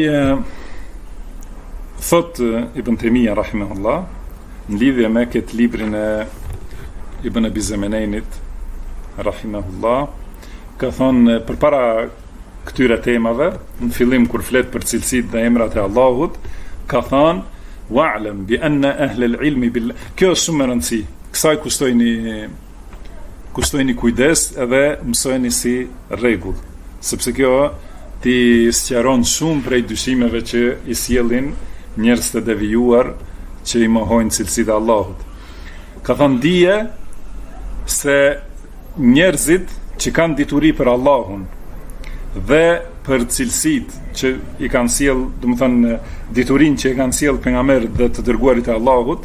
S2: thot Ibn Taymija rahimahullah në lidhje me këtë librin e Ibn Abi Zemenejnit rahimahullah, ka thonë përpara këtyre temave, në fillim kur flet për cilësitë dhe emrat e Allahut, ka thonë wa'lam bi anna ahla al-ilmi billah. Kjo është shumë e rëndësishme. Kësaj kustojni kujdes edhe mësojeni si rregull, sepse kjo ti sqaron shumë prej dyshimeve që i sjellin njerëz të devijuar që i mohojnë cilësitë e Allahut. Ka thënë dije se njerëzit që kanë dituri për Allahun dhe për cilësitë që i kanë sjell, do të thënë diturinë që i kanë sjell pejgamberët dhe të dërguarit e Allahut,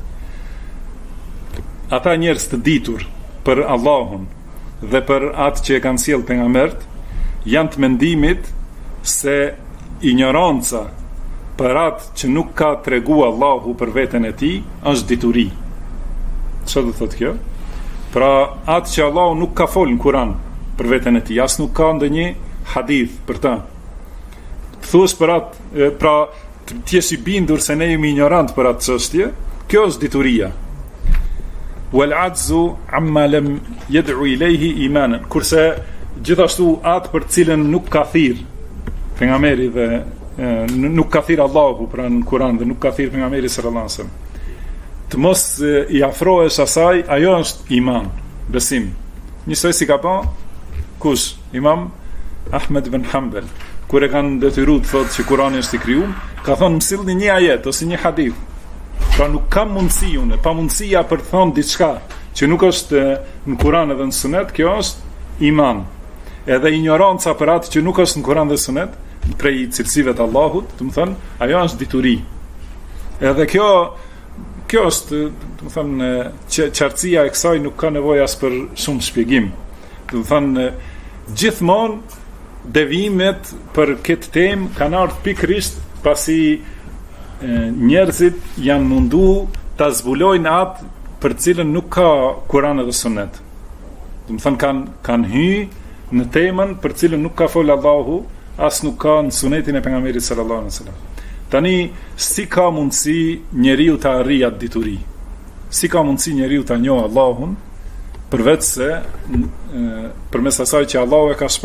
S2: ata njerëz të ditur për Allahun dhe për atë që e kanë sjell pejgamberët, janë të mendimit se ignoranca për atë që nuk ka tregu Allahu për veten e tij është dituri. Çfarë do thotë kjo? Pra atë që Allahu nuk ka folë në Kur'an për veten e tij, as nuk ka ndonjë hadith për ta. Thuas për atë, pra ti je i bindur se ne jemi ignorant për atë çështje, kjo është dituria. Wal ajzu amma lam yad'u ilayhi imanan, kurse gjithashtu atë për cilën nuk ka thirr pejgamberi dhe nuk ka thirr Allahu pra në Kur'an dhe nuk ka thirr pejgamberi sallallahu alaihi wasallam, të mos i afrohesh asaj, ajo është iman, besim. Njësoj si ka pa kush? Imam Ahmed ibn Hanbal, kur e kanë detyruar të thotë që Kurani është i krijuar, ka thonë mësillni një ajet ose një hadith. Pra nuk ka mundësi unë, pa mundësia për të thonë diçka që nuk është në Kur'an edhe në Sunet, kjo është iman. Edhe ignoranca për atë që nuk është në Kur'an dhe Sunet, prej cilësive të Allahut, do të thënë, ajo është dituri. Edhe kjo është, do të thënë, qartësia e kësaj nuk ka nevojë as për shumë shpjegim. Do të thënë, gjithmonë devimet për këtë temë kanë ardhur pikërisht pasi njerëzit janë mundu ta zbulojnë atë për cilën nuk ka Kur'an dhe Sunet. Do të thënë kanë hyrë në temën për cilën nuk ka folë Allahu, as nuk ka në Sunetin e pejgamberit sallallahu alaihi wasallam. Tani si ka mundësi njeriu ta arrijë atë dituri? Si ka mundësi njeriu ta njohë Allahun përveç se përmes asaj që Allahu e ka shpallë?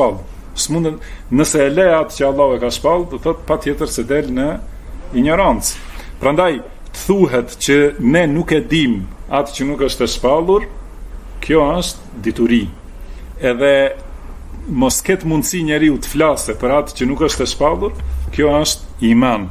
S2: S'mundet, nëse e le atë që Allahu e ka shpall, do thotë patjetër se del në ignorancë. Prandaj të thuhet që ne nuk e dim atë që nuk është e shpallur, kjo është dituri. Edhe mos ketë mundësi njeriu të flasë për atë që nuk është e shpallur, kjo është iman.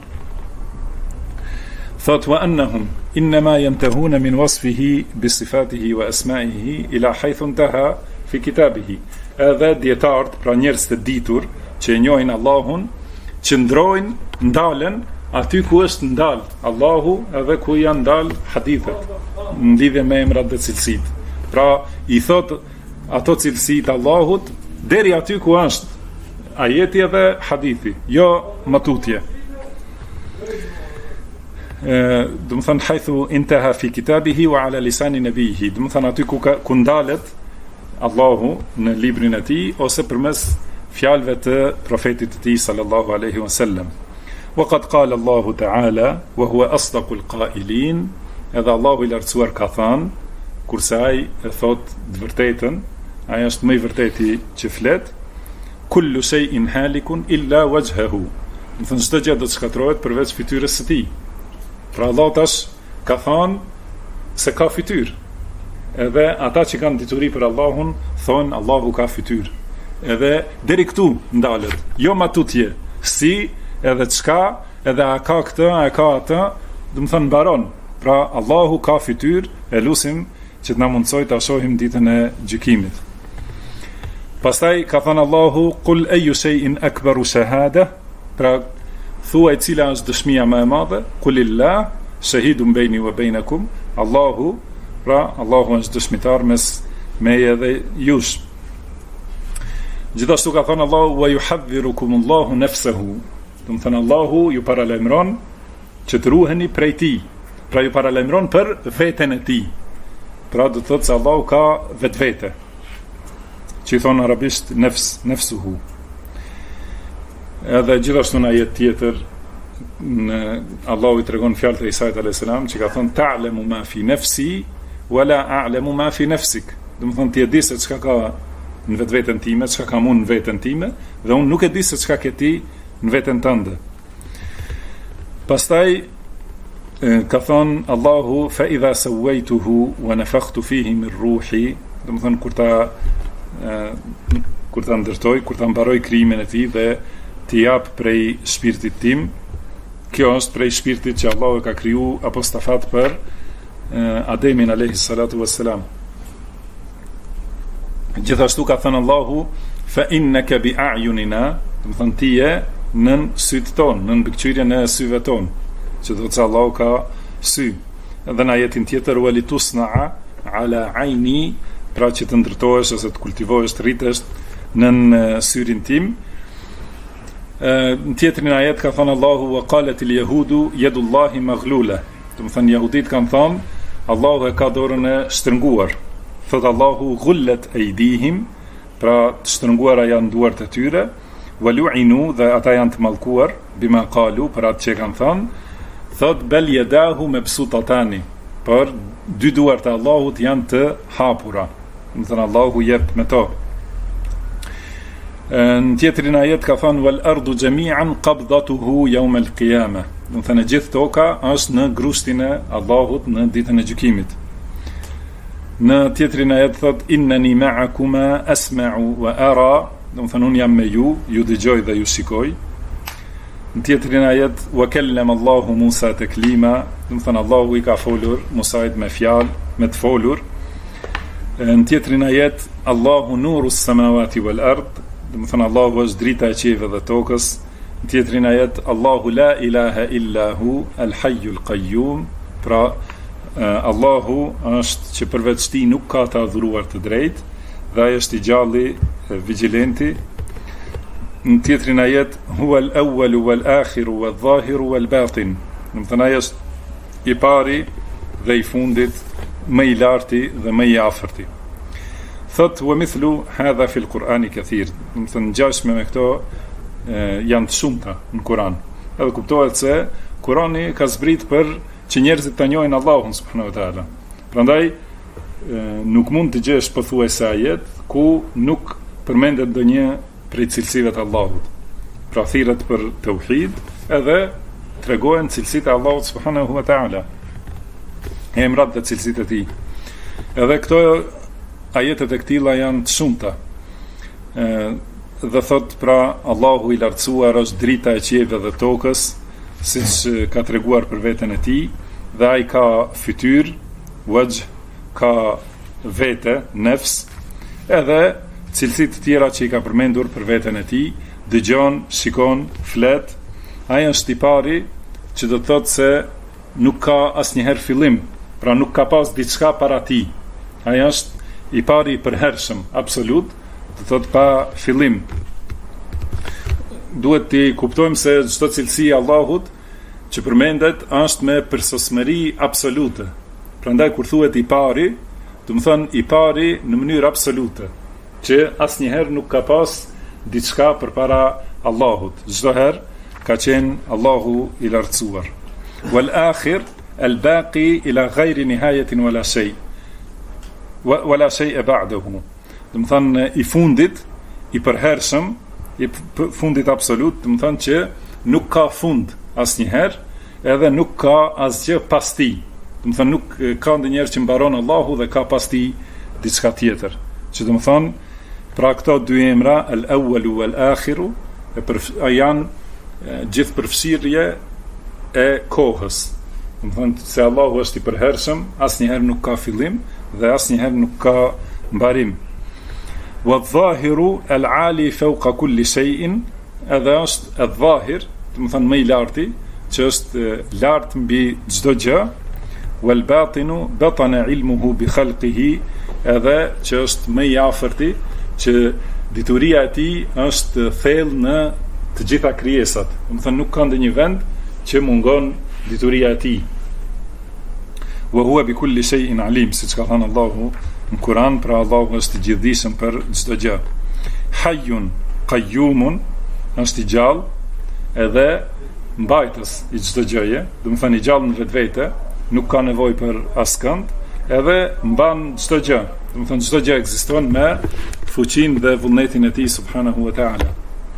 S2: Thot wa annahum inma yantahuna min wasfihi bi sifatihi wa asma'ihi ila haythu intaha fi kitabihi. Edhe dietarët, pra njerëz të ditur që e njohin Allahun, qëndrojnë, ndalen aty ku është ndal Allahu edhe ku janë ndal hadithet në lidhje me emrat dhe cilësitë. Pra i thot ato cilësitë Allahut deri aty ku është ajeti edhe hadithi, jo më tutje. Do të thënë haythu intaha fi kitabihi wa ala lisani nabihi, do të thënë aty ku ndalet Allahu në librin e tij ose përmes fjalëve të profetit të tij sallallahu alaihi wasallam. Wa qad qala Allahu ta'ala wa huwa asdaqul qailin, edhe Allahu i lartësuar ka thënë, kurse ai e thot të vërtetën, ai është më i vërteti që flet, kullu shay'in halikun illa wajhahu. Do të thënë çdo gjë do të shkatërrohet përveç fytyrës së tij. Pra Allah tash ka thënë se ka fytyrë. Edhe ata që kanë dituri për Allahun thonë Allahu ka fytyrë. Edhe deri këtu ndalet, jo matutje, si edhe çka, edhe a ka këtë, a ka atë, do të thënë mbaron. Pra Allahu ka fytyrë, e lutim që të na mundsoj ta shohim ditën e gjykimit. Pastaj ka thënë Allahu qul ayu shay'in akbaru shahada, pra thuaj cila është dëshmia më e madhe, qulillah shahidun baini wa bainakum, Allahu, pra Allahu është dëshmitar mes meje dhe jush. Gjithashtu ka thënë Allahu wa yuhadhdhirukumullahu nafsahu, do të thënë Allahu ju paralajmëron që të ruheni prej tij, pra ju paralajmëron për veten e tij. Pra do të thotë se Allahu ka vetvete, që i thonë arabisht nefsuhu. Edhe gjithashtu në ajet tjetër Allahu i tregon fjalët e Isait alayhis salam që ka thënë ta'lamu ma fi nafsi wala a'lamu ma fi nafsik. Do të thonë ti e di se çka ka në vetveten time, çka kam unë në veten time, dhe unë nuk e di se çka ke ti në veten tënde. Pastaj ka thënë Allahu fa idha sawaituhu wa nafakhtu fihi min ruhi, do të thonë kur ta ndërtoj, kur ta mbaroj krijimin e tij dhe t'i jap prej shpirtit tim. Kjo është prej shpirtit që Allahu e ka kriju apostafat për Ademin alayhi salatu wassalam. Gjithashtu ka thënë Allahu fa innaka bi a'yunina, do të thonë ti je nën sytë tonë, nën mbikëqyrjen e syve tonë, që do të thotë Allahu ka sy. Edhe në ajetin tjetër walitusna'a ala aini, pra që të ndërtohesh ose të kultivohesh, të rritesh nën syrin tim. Në tjetrin ajet ka thënë Allahu wa qalat al yahudu yadullahi maghlula, do të thënë jehudit kanë thënë Allahu e ka dorën e shtrënguar. Thot Allahu ghullat aydihim, pra të shtrënguara janë duart e tyre, walu'inu, dhe ata janë të mallkuar, bima qalu, për atë që kanë thënë. Thot bel yadahu mabsutatani, por dy duart e Allahut janë të hapura. Do të thënë Allahu jep me to. Në tjetrin ajet ka thënë wal ardu jami'an qabdatuhu yawm al-qiyamah. Do të thënë gjithë toka është në grushtin e Allahut në ditën e gjykimit. Në tjetrin ajet thot innani ma'akuma asma'u wa ara, do të thënë unë jam me ju dëgjoj dhe ju shikoj. Në tjetrin ajet wa kallama Allahu Musa taklima, do të thënë Allahu i ka folur Musait me fjalë, me të folur. Në tjetrin ajet Allahu nurus samawati wal ard, do të thënë Allahu është drita e qiellit dhe tokës. Në tjetrin ajet Allahu la ilaha illa hu al hayyul qayyum, pra Allahu është që përveç tij nuk ka të adhuruar të drejtë dhe ai është i gjalli, vigjilenti. Në tjetrin ajet huwa al awwalu wal akhiru wal zahiru wal batin, do të thënë ai është i pari dhe i fundit, më i larti dhe më i afërti. Thot wa mithlu hadha fi al-Qur'ani kathir, do të thënë ngjashme me këto janë të shumta në Kur'an. Edhe kuptohet se Kur'ani ka zbrit për që njerëzit ta njohin Allahun subhanahu wa taala. Prandaj nuk mund të gjesh pothuajse ajet ku nuk përmendet ndonjë prej cilësive të Allahut. Pra thirret për tauhid, edhe tregohen cilësitë e Allahut subhanahu wa taala, emrat dhe cilësitë e tij. Edhe këto ajetet e këtilla janë të shumta. Dhe thot pra Allahu i lartësuar është drita e qiejve dhe tokës, siç ka treguar për veten e tij, dhe ai ka fytyrë, wajh, ka vete, nefs, edhe cilësitë të tjera që i ka përmendur për veten e tij, dëgjon, shikon, flet. Ai është i pari që do të thotë se nuk ka asnjëherë fillim, pra nuk ka pas diçka para tij. Ai është i pari i përhershëm, absolut, do të thotë pa fillim. Duhet të kuptojmë se çdo cilësi e Allahut që përmendet është me përsosmëri absolute. Prandaj kur thuhet i pari, do të thonë i pari në mënyrë absolute, që asnjëherë nuk ka pas diçka përpara Allahut. Çdo herë ka qenë Allahu i lartësuar. Wal akhir al baqi ila ghayri nihayatin wala shay. Wala shay ba'dahu. Do të thonë i fundit, i përhershëm, i fundit absolut, do të thonë që nuk ka fund asnjëherë, edhe nuk ka asgjë pas tij. Do të thonë nuk ka ndonjëherë që mbaron Allahu dhe ka pas tij diçka tjetër. Që do të thonë pra këto dy emra, al-awwalu wal-akhiru, janë gjithë përfshirje e kohës. Do të thonë se Allahu është i përhershëm, asnjëherë nuk ka fillim dhe asnjëherë nuk ka mbarim. Wadh-dhahiru al-ali fawqa kulli shay'in, edhe është al-dhahir, do të thonë më i larti, që është lart mbi çdo gjë. Wal-batinu batana ilmuhu bi khalqihi, edhe që është më i afërti, që dituria e tij është thellë në të gjitha krijesat. Do të thonë nuk ka ndonjë vend që mungon dituria e tij. Wa huwa bi kulli shay'in alim, siç ka thënë Allahu në Kur'an, pra Allahu është i gjithdijshëm për çdo gjë. Hayyun qayyumun, është i gjallë edhe mbajtës i çdo gjëje, do të thonë i gjallë në vetvete, nuk ka nevojë për askënd, edhe mban çdo gjë. Do të thonë çdo gjë ekziston me fuqinë dhe vullnetin e tij subhanahu wa ta'ala.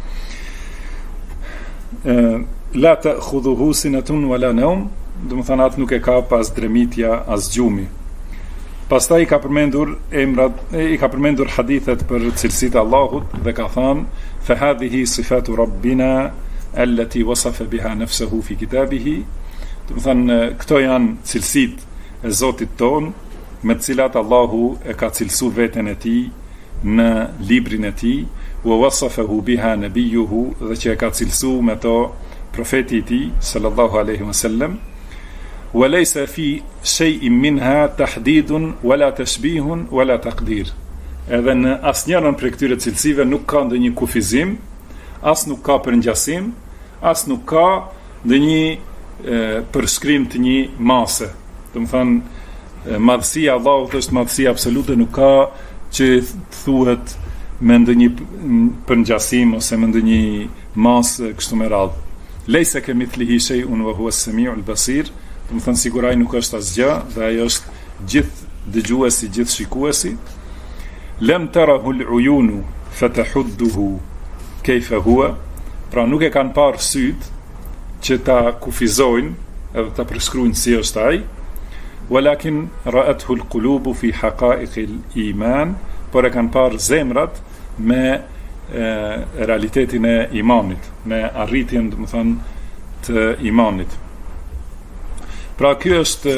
S2: La ta'khudhuhu sinatun wala nawm, do të thonë atë nuk e ka pas dremitja as gjumi. Pastaj i ka përmendur hadithet për cilësitë e Allahut dhe ka thënë fa hadhihi sifatu rabbina allati wasafa biha nafsuhu fi kitabihi. Do të thonë këto janë cilësitë e Zotit ton, me të cilat Allahu e ka cilësuar veten e tij në librin e tij, wa wasafahu biha nabiyuhu, dhe që e ka cilësuar me to profeti i tij sallallahu alaihi wasallam. Wa laysa fi shay'in minha tahdidun wala tashbihun wala taqdir. Edhe në asnjërin prej këtyre cilësive nuk ka ndonjë kufizim, as nuk ka përngjasim, as nuk ka ndonjë përshkrim të një mase. Do të thonë madhësia e Allahut është madhësia absolute, nuk ka që thuhet me ndonjë përngjasim ose me ndonjë masë kështu me radhë. Laysa kamithlihi shay'un wa huwa as-sami'ul basir. Do të thonë siguraj nuk është asgjë dhe ai është gjithë dëgjuesi, gjithë shikuesi. Lam tarahu al-uyunu fatahudduhu kayfa huwa. Pra nuk e kanë parë syt që ta kufizojnë edhe ta përshkruajnë si është ai. Walakin ra'athu al-qulubu fi haqa'iq al-iman, por e kanë parë zemrat me realitetin e imanit, me arritjen, do të thonë, të imanit. Pra ky është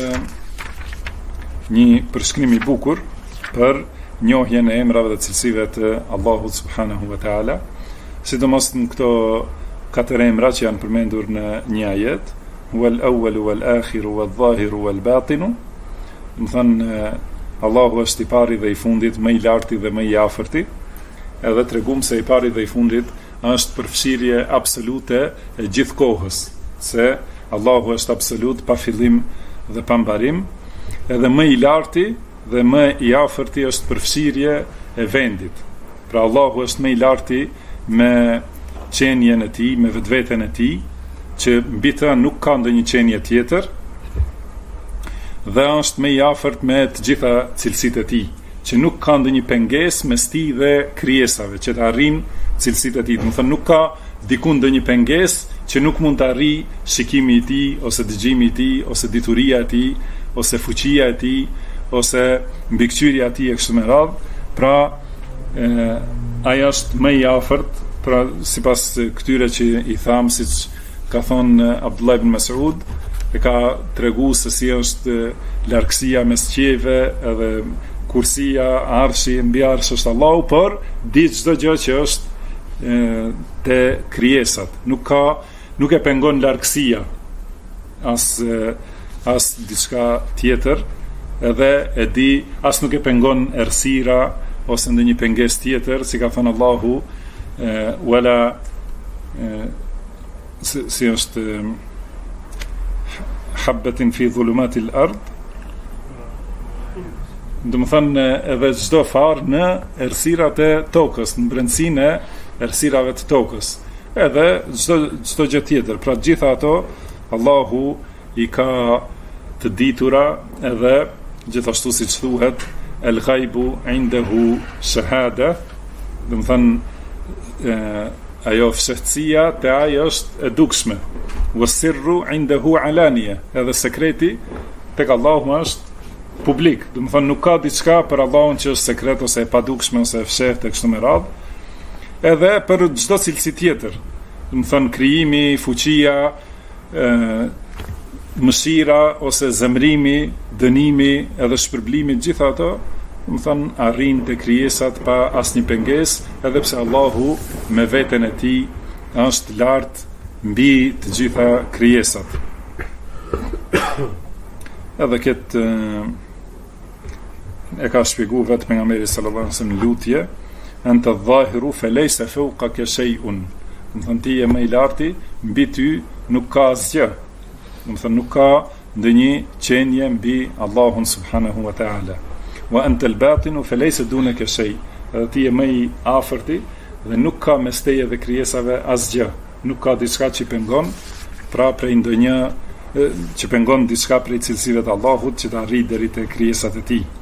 S2: një përshkrim i bukur për njohjen e emrave dhe cilësive të Allahut subhanahu wa taala, sidomos në këto katër emra që janë përmendur në një ajet, wal awwalu wal akhiru wal zahiru wal batinu. Do të thonë Allahu është i pari dhe i fundit, më i larti dhe më i afërti. Edhe tregum se i pari dhe i fundit është përfshirje absolute e gjithë kohës, se Allahu është absolut, pa fillim dhe pa mbarim. Edhe më i larti dhe më i afërti është përfshirje e vendit. Pra Allahu është më i larti me qenjen e tij, me vetveten e tij, që mbi të nuk ka ndonjë qenje tjetër, dhe është më i afërt me të gjitha cilësitë e tij, që nuk ka ndonjë pengesë mes tij dhe krijesave, që të arrijnë cilësitë e tij. Do të thonë nuk ka diku ndonjë pengesë që nuk mund të arrijë shikimi i tij ose dëgjimi i tij ose dituria e tij ose fuqia e tij ose mbikëqyrja e tij e kështu me radhë. Pra ai është më i afërt, pra sipas këtyre që i tham, siç ka thonë Abdullah ibn Mas'ud, e ka treguar se si është largësia mes qiejve, edhe kursia, arshi, mbi arsh është Allahu, por di çdo gjë që është te krijesat. Nuk e pengon largësia as diçka tjetër, edhe e di as nuk e pengon errësira ose ndonjë pengesë tjetër, si ka thënë Allahu wala si është habbatin fi dhulumatil ard, do të thënë edhe çdo farë në errësirat e tokës, në brendësinë e errësirave të tokës, edhe çdo gjë tjetër. Pra gjitha ato Allahu i ka të ditura, edhe gjithashtu siç thuhet el ghaibu indehu shahada, do të thënë ajo fshehtësia te ai është e dukshme, wasirru indehu alaniya, edhe sekreti tek Allahu është publik. Do të thonë nuk ka diçka për Allahun që është sekret ose e padukshme ose e fshehtë kështu me radhë. Edhe për çdo cilësi tjetër, do të thonë krijimi, fuqia, mëshira ose zemrimi, dënimi edhe shpërblimi, gjitha ato do të thonë arrin te krijesat pa asnjë pengesë, edhe pse Allahu me veten e tij është lart mbi të gjitha krijesat. Edhe këtë e ka shpjeguar vetë pejgamberi sallallahu alaihi wasallam lutje, anta adh-dhahiru falaysa fawqaka shay'un. Do të thonë ti je më i larti, mbi ty nuk ka asgjë. Do të thonë nuk ka ndonjë qenie mbi Allahun subhanahu wa ta'ala. Wa anta al-batinu falaysa dunaka shay. Edhe ti je më i afërti dhe nuk ka mes teje dhe krijesave asgjë. Nuk ka diçka që pengon, pra prej ndonjë që pengon diçka prej cilësive të Allahut që të arrijë deri te krijesat e tij.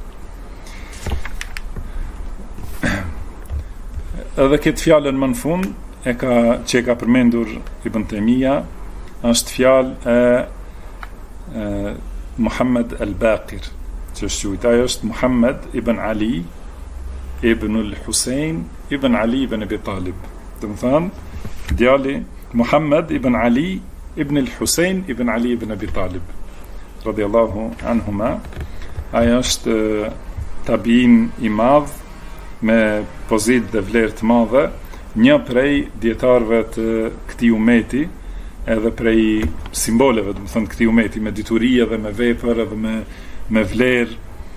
S2: Edhe këtë fjalën më në fund që e ka përmendur Ibn Taymija është fjalë e Muhammad al-Baqir, që është quajtur, ajo është Muhammad ibn Ali ibn al-Husayn ibn Ali ibn Abi Talib. Do të thonë djali Muhammad ibn Ali ibn al-Husayn ibn Ali ibn Abi Talib radiyallahu anhuma. Ai është tabiin i madh me pozitë dhe vlerë të madhe, një prej dietarëve të këtij umeti, edhe prej simboleve, do të thonë këtij umeti, me dituri edhe me vepër edhe me vlerë.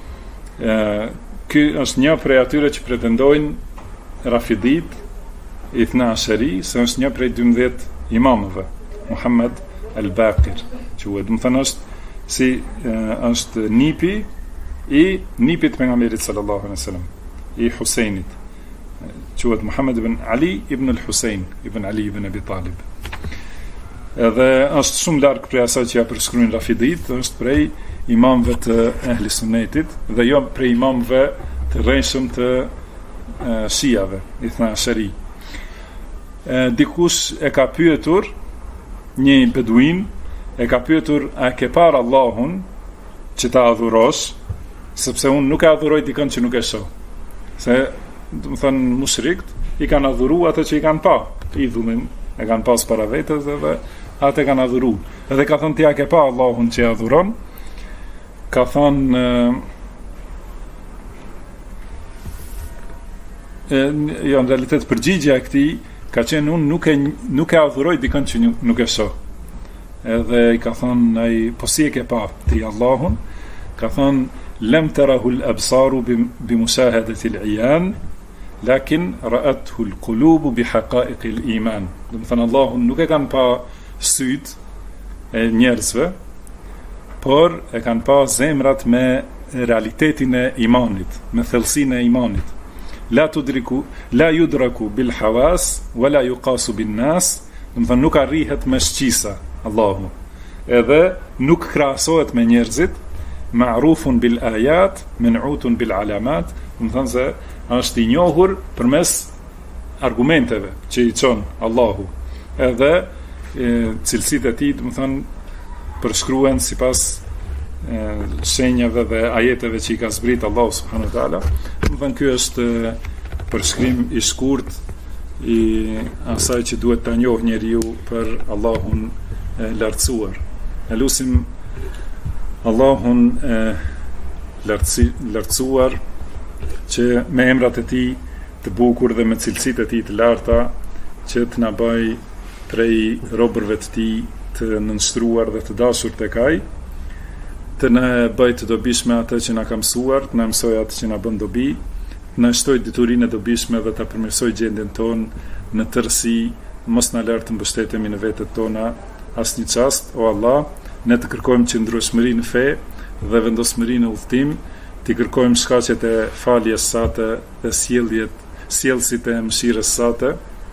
S2: Ky është një prej atyre që pretendojnë Rafidit, Ithna Ashari, se është një prej 12 imamëve, Muhammad al-Baqir, që do të thonë është nipi i nipit pejgamberit sallallahu alaihi wasallam, i Husajnit, quhet Muhammad ibn Ali ibn al-Husayn ibn Ali ibn Abi Talib. Edhe është shumë larg prej asaj që ja përshkruajnë Rafidit, është prej imamëve të ehli sunnetit dhe jo prej imamëve të rreshëm të shiave, i thënë Ashari. Dikush e ka pyetur, një beduin e ka pyetur, a ke parë Allahun që ta adhurosh, sepse unë nuk e adhuroj dikën që nuk e shoh. Se do të thënë mushrikt i kanë adhuruar ato që i kanë pa, idhullin e kanë pas para vetes dhe atë e kanë adhuruar. Edhe ka thënë ti a ke pa Allahun që e adhuron? Ka thënë jo, në realitet përgjigjja e këtij ka qenë unë nuk e adhuroj dikën që nuk e shoh. Edhe i ka thënë ai, po si e ke pa ti Allahun? Ka thënë lem tarahu al-absaru bi mushahadati al-iyan, lakin ra'athu al-qulubu bi haqa'iq al-iman. Do të thënë Allahun nuk e kanë pa syt e njerëzve, por e kanë pa zemrat me realitetin e imanit, me thellësinë e imanit. La yudraku bil hawas wala yuqasu bin nas. Do të thënë nuk arrihet me shqisa Allahu, edhe nuk krahasohet me njerëzit. Ma'rufun bil ayat, men'utun bil alamat. Do të thënë se është i njohur përmes argumenteve që i çon Allahu, edhe cilësitë e tij, do të thonë, përshkruen sipas shenjave dhe ajeteve që i ka zbrit Allahu subhanahu wa taala. Do të thonë, ky është përshkrim i shkurt i asaj që duhet ta njohë njeriu për Allahun e lartësuar. E lutim Allahun e lartësuar që me emrat e tij të bukur dhe me cilësitë e tij të larta që të na bëj prej robërve të tij të nënshtruar dhe të dashur tek ai, të na bëj të dobishme atë që na ka mësuar, të na mësoj atë që na bën dobi, të na shtoj diturinë e dobishme dhe ta përmirësoj gjendjen tonë në tërësi, mos na lër të mbështetemi në vetët tona asnjë çast. O Allah, ne të kërkojmë qëndrueshmëri në fe dhe vendosmëri në udhtim, të kërkojmë shkaqet e faljes sate dhe sjellësit e mëshirës sate,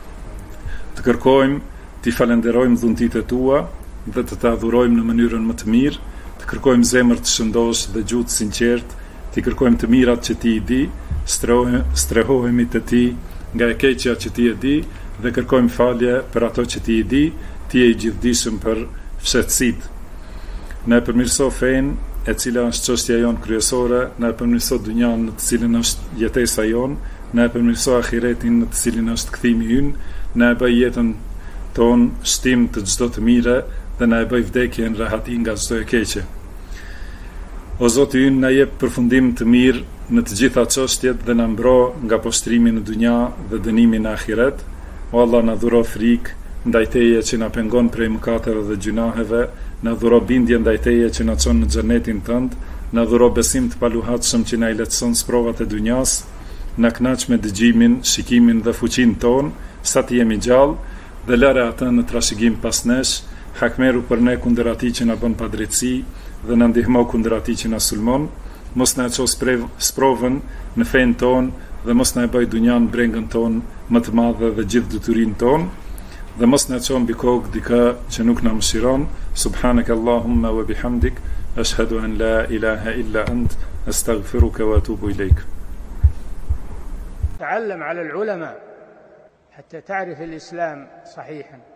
S2: të kërkojmë të falenderojmë dhuntitë tua dhe të adhurojmë në mënyrën më të mirë, të kërkojmë zemër të shëndosh dhe gjuhë të sinqert, të kërkojmë të mirat që ti i di, strehohemi të ti nga e keqja që ti e di dhe kërkojmë falje për ato që ti i di, ti e i gjithdijshëm për fshehtësitë. Na e përmirëso fen, e cila është çështja jonë kryesore, na e përmirëso dynjan në të cilën është jetesa jonë, na e përmirëso ahiretin në të cilin është kthimi ynë, na e bëj jetën tonë shtim të çdo të mire dhe na e bëj vdekjen rahati nga çdo e keqe. O Zoti ynë, na jep përfundim të mirë në të gjitha çështjet dhe na mbro nga poshtrimi në dynja dhe dënimi në ahiret. O Allah, na dhuro frikë ndaj teje që na pengon prej mëkateve dhe gjunaheve, na dhuro bindje ndaj teje që na çon në xhenetin tënd, na dhuro besim të paluhatshëm që na i lehtëson sprovat e dynjas, na kënaq me dëgjimin, shikimin dhe fuqinë tonë, sa të jemi gjallë, dhe lëre atë në trashëgim pas nesh, hakmeru për ne kundër atij që na bën padrejtësi dhe na ndihmo kundër atij që na sulmon, mos na çoj sprovën në fen tonë dhe mos na e bëj dunjan brengën tonë më të madhe dhe gjithë detyrinë tonë, dhe mos na çon mbi kokë dikë që nuk na mëshiron. Subhanaka Allahumma wa bihamdik, ashhadu an la ilaha illa ant, astaghfiruka wa atubu ilayk.
S1: تعلم على العلماء حتى تعرف الإسلام صحيحا.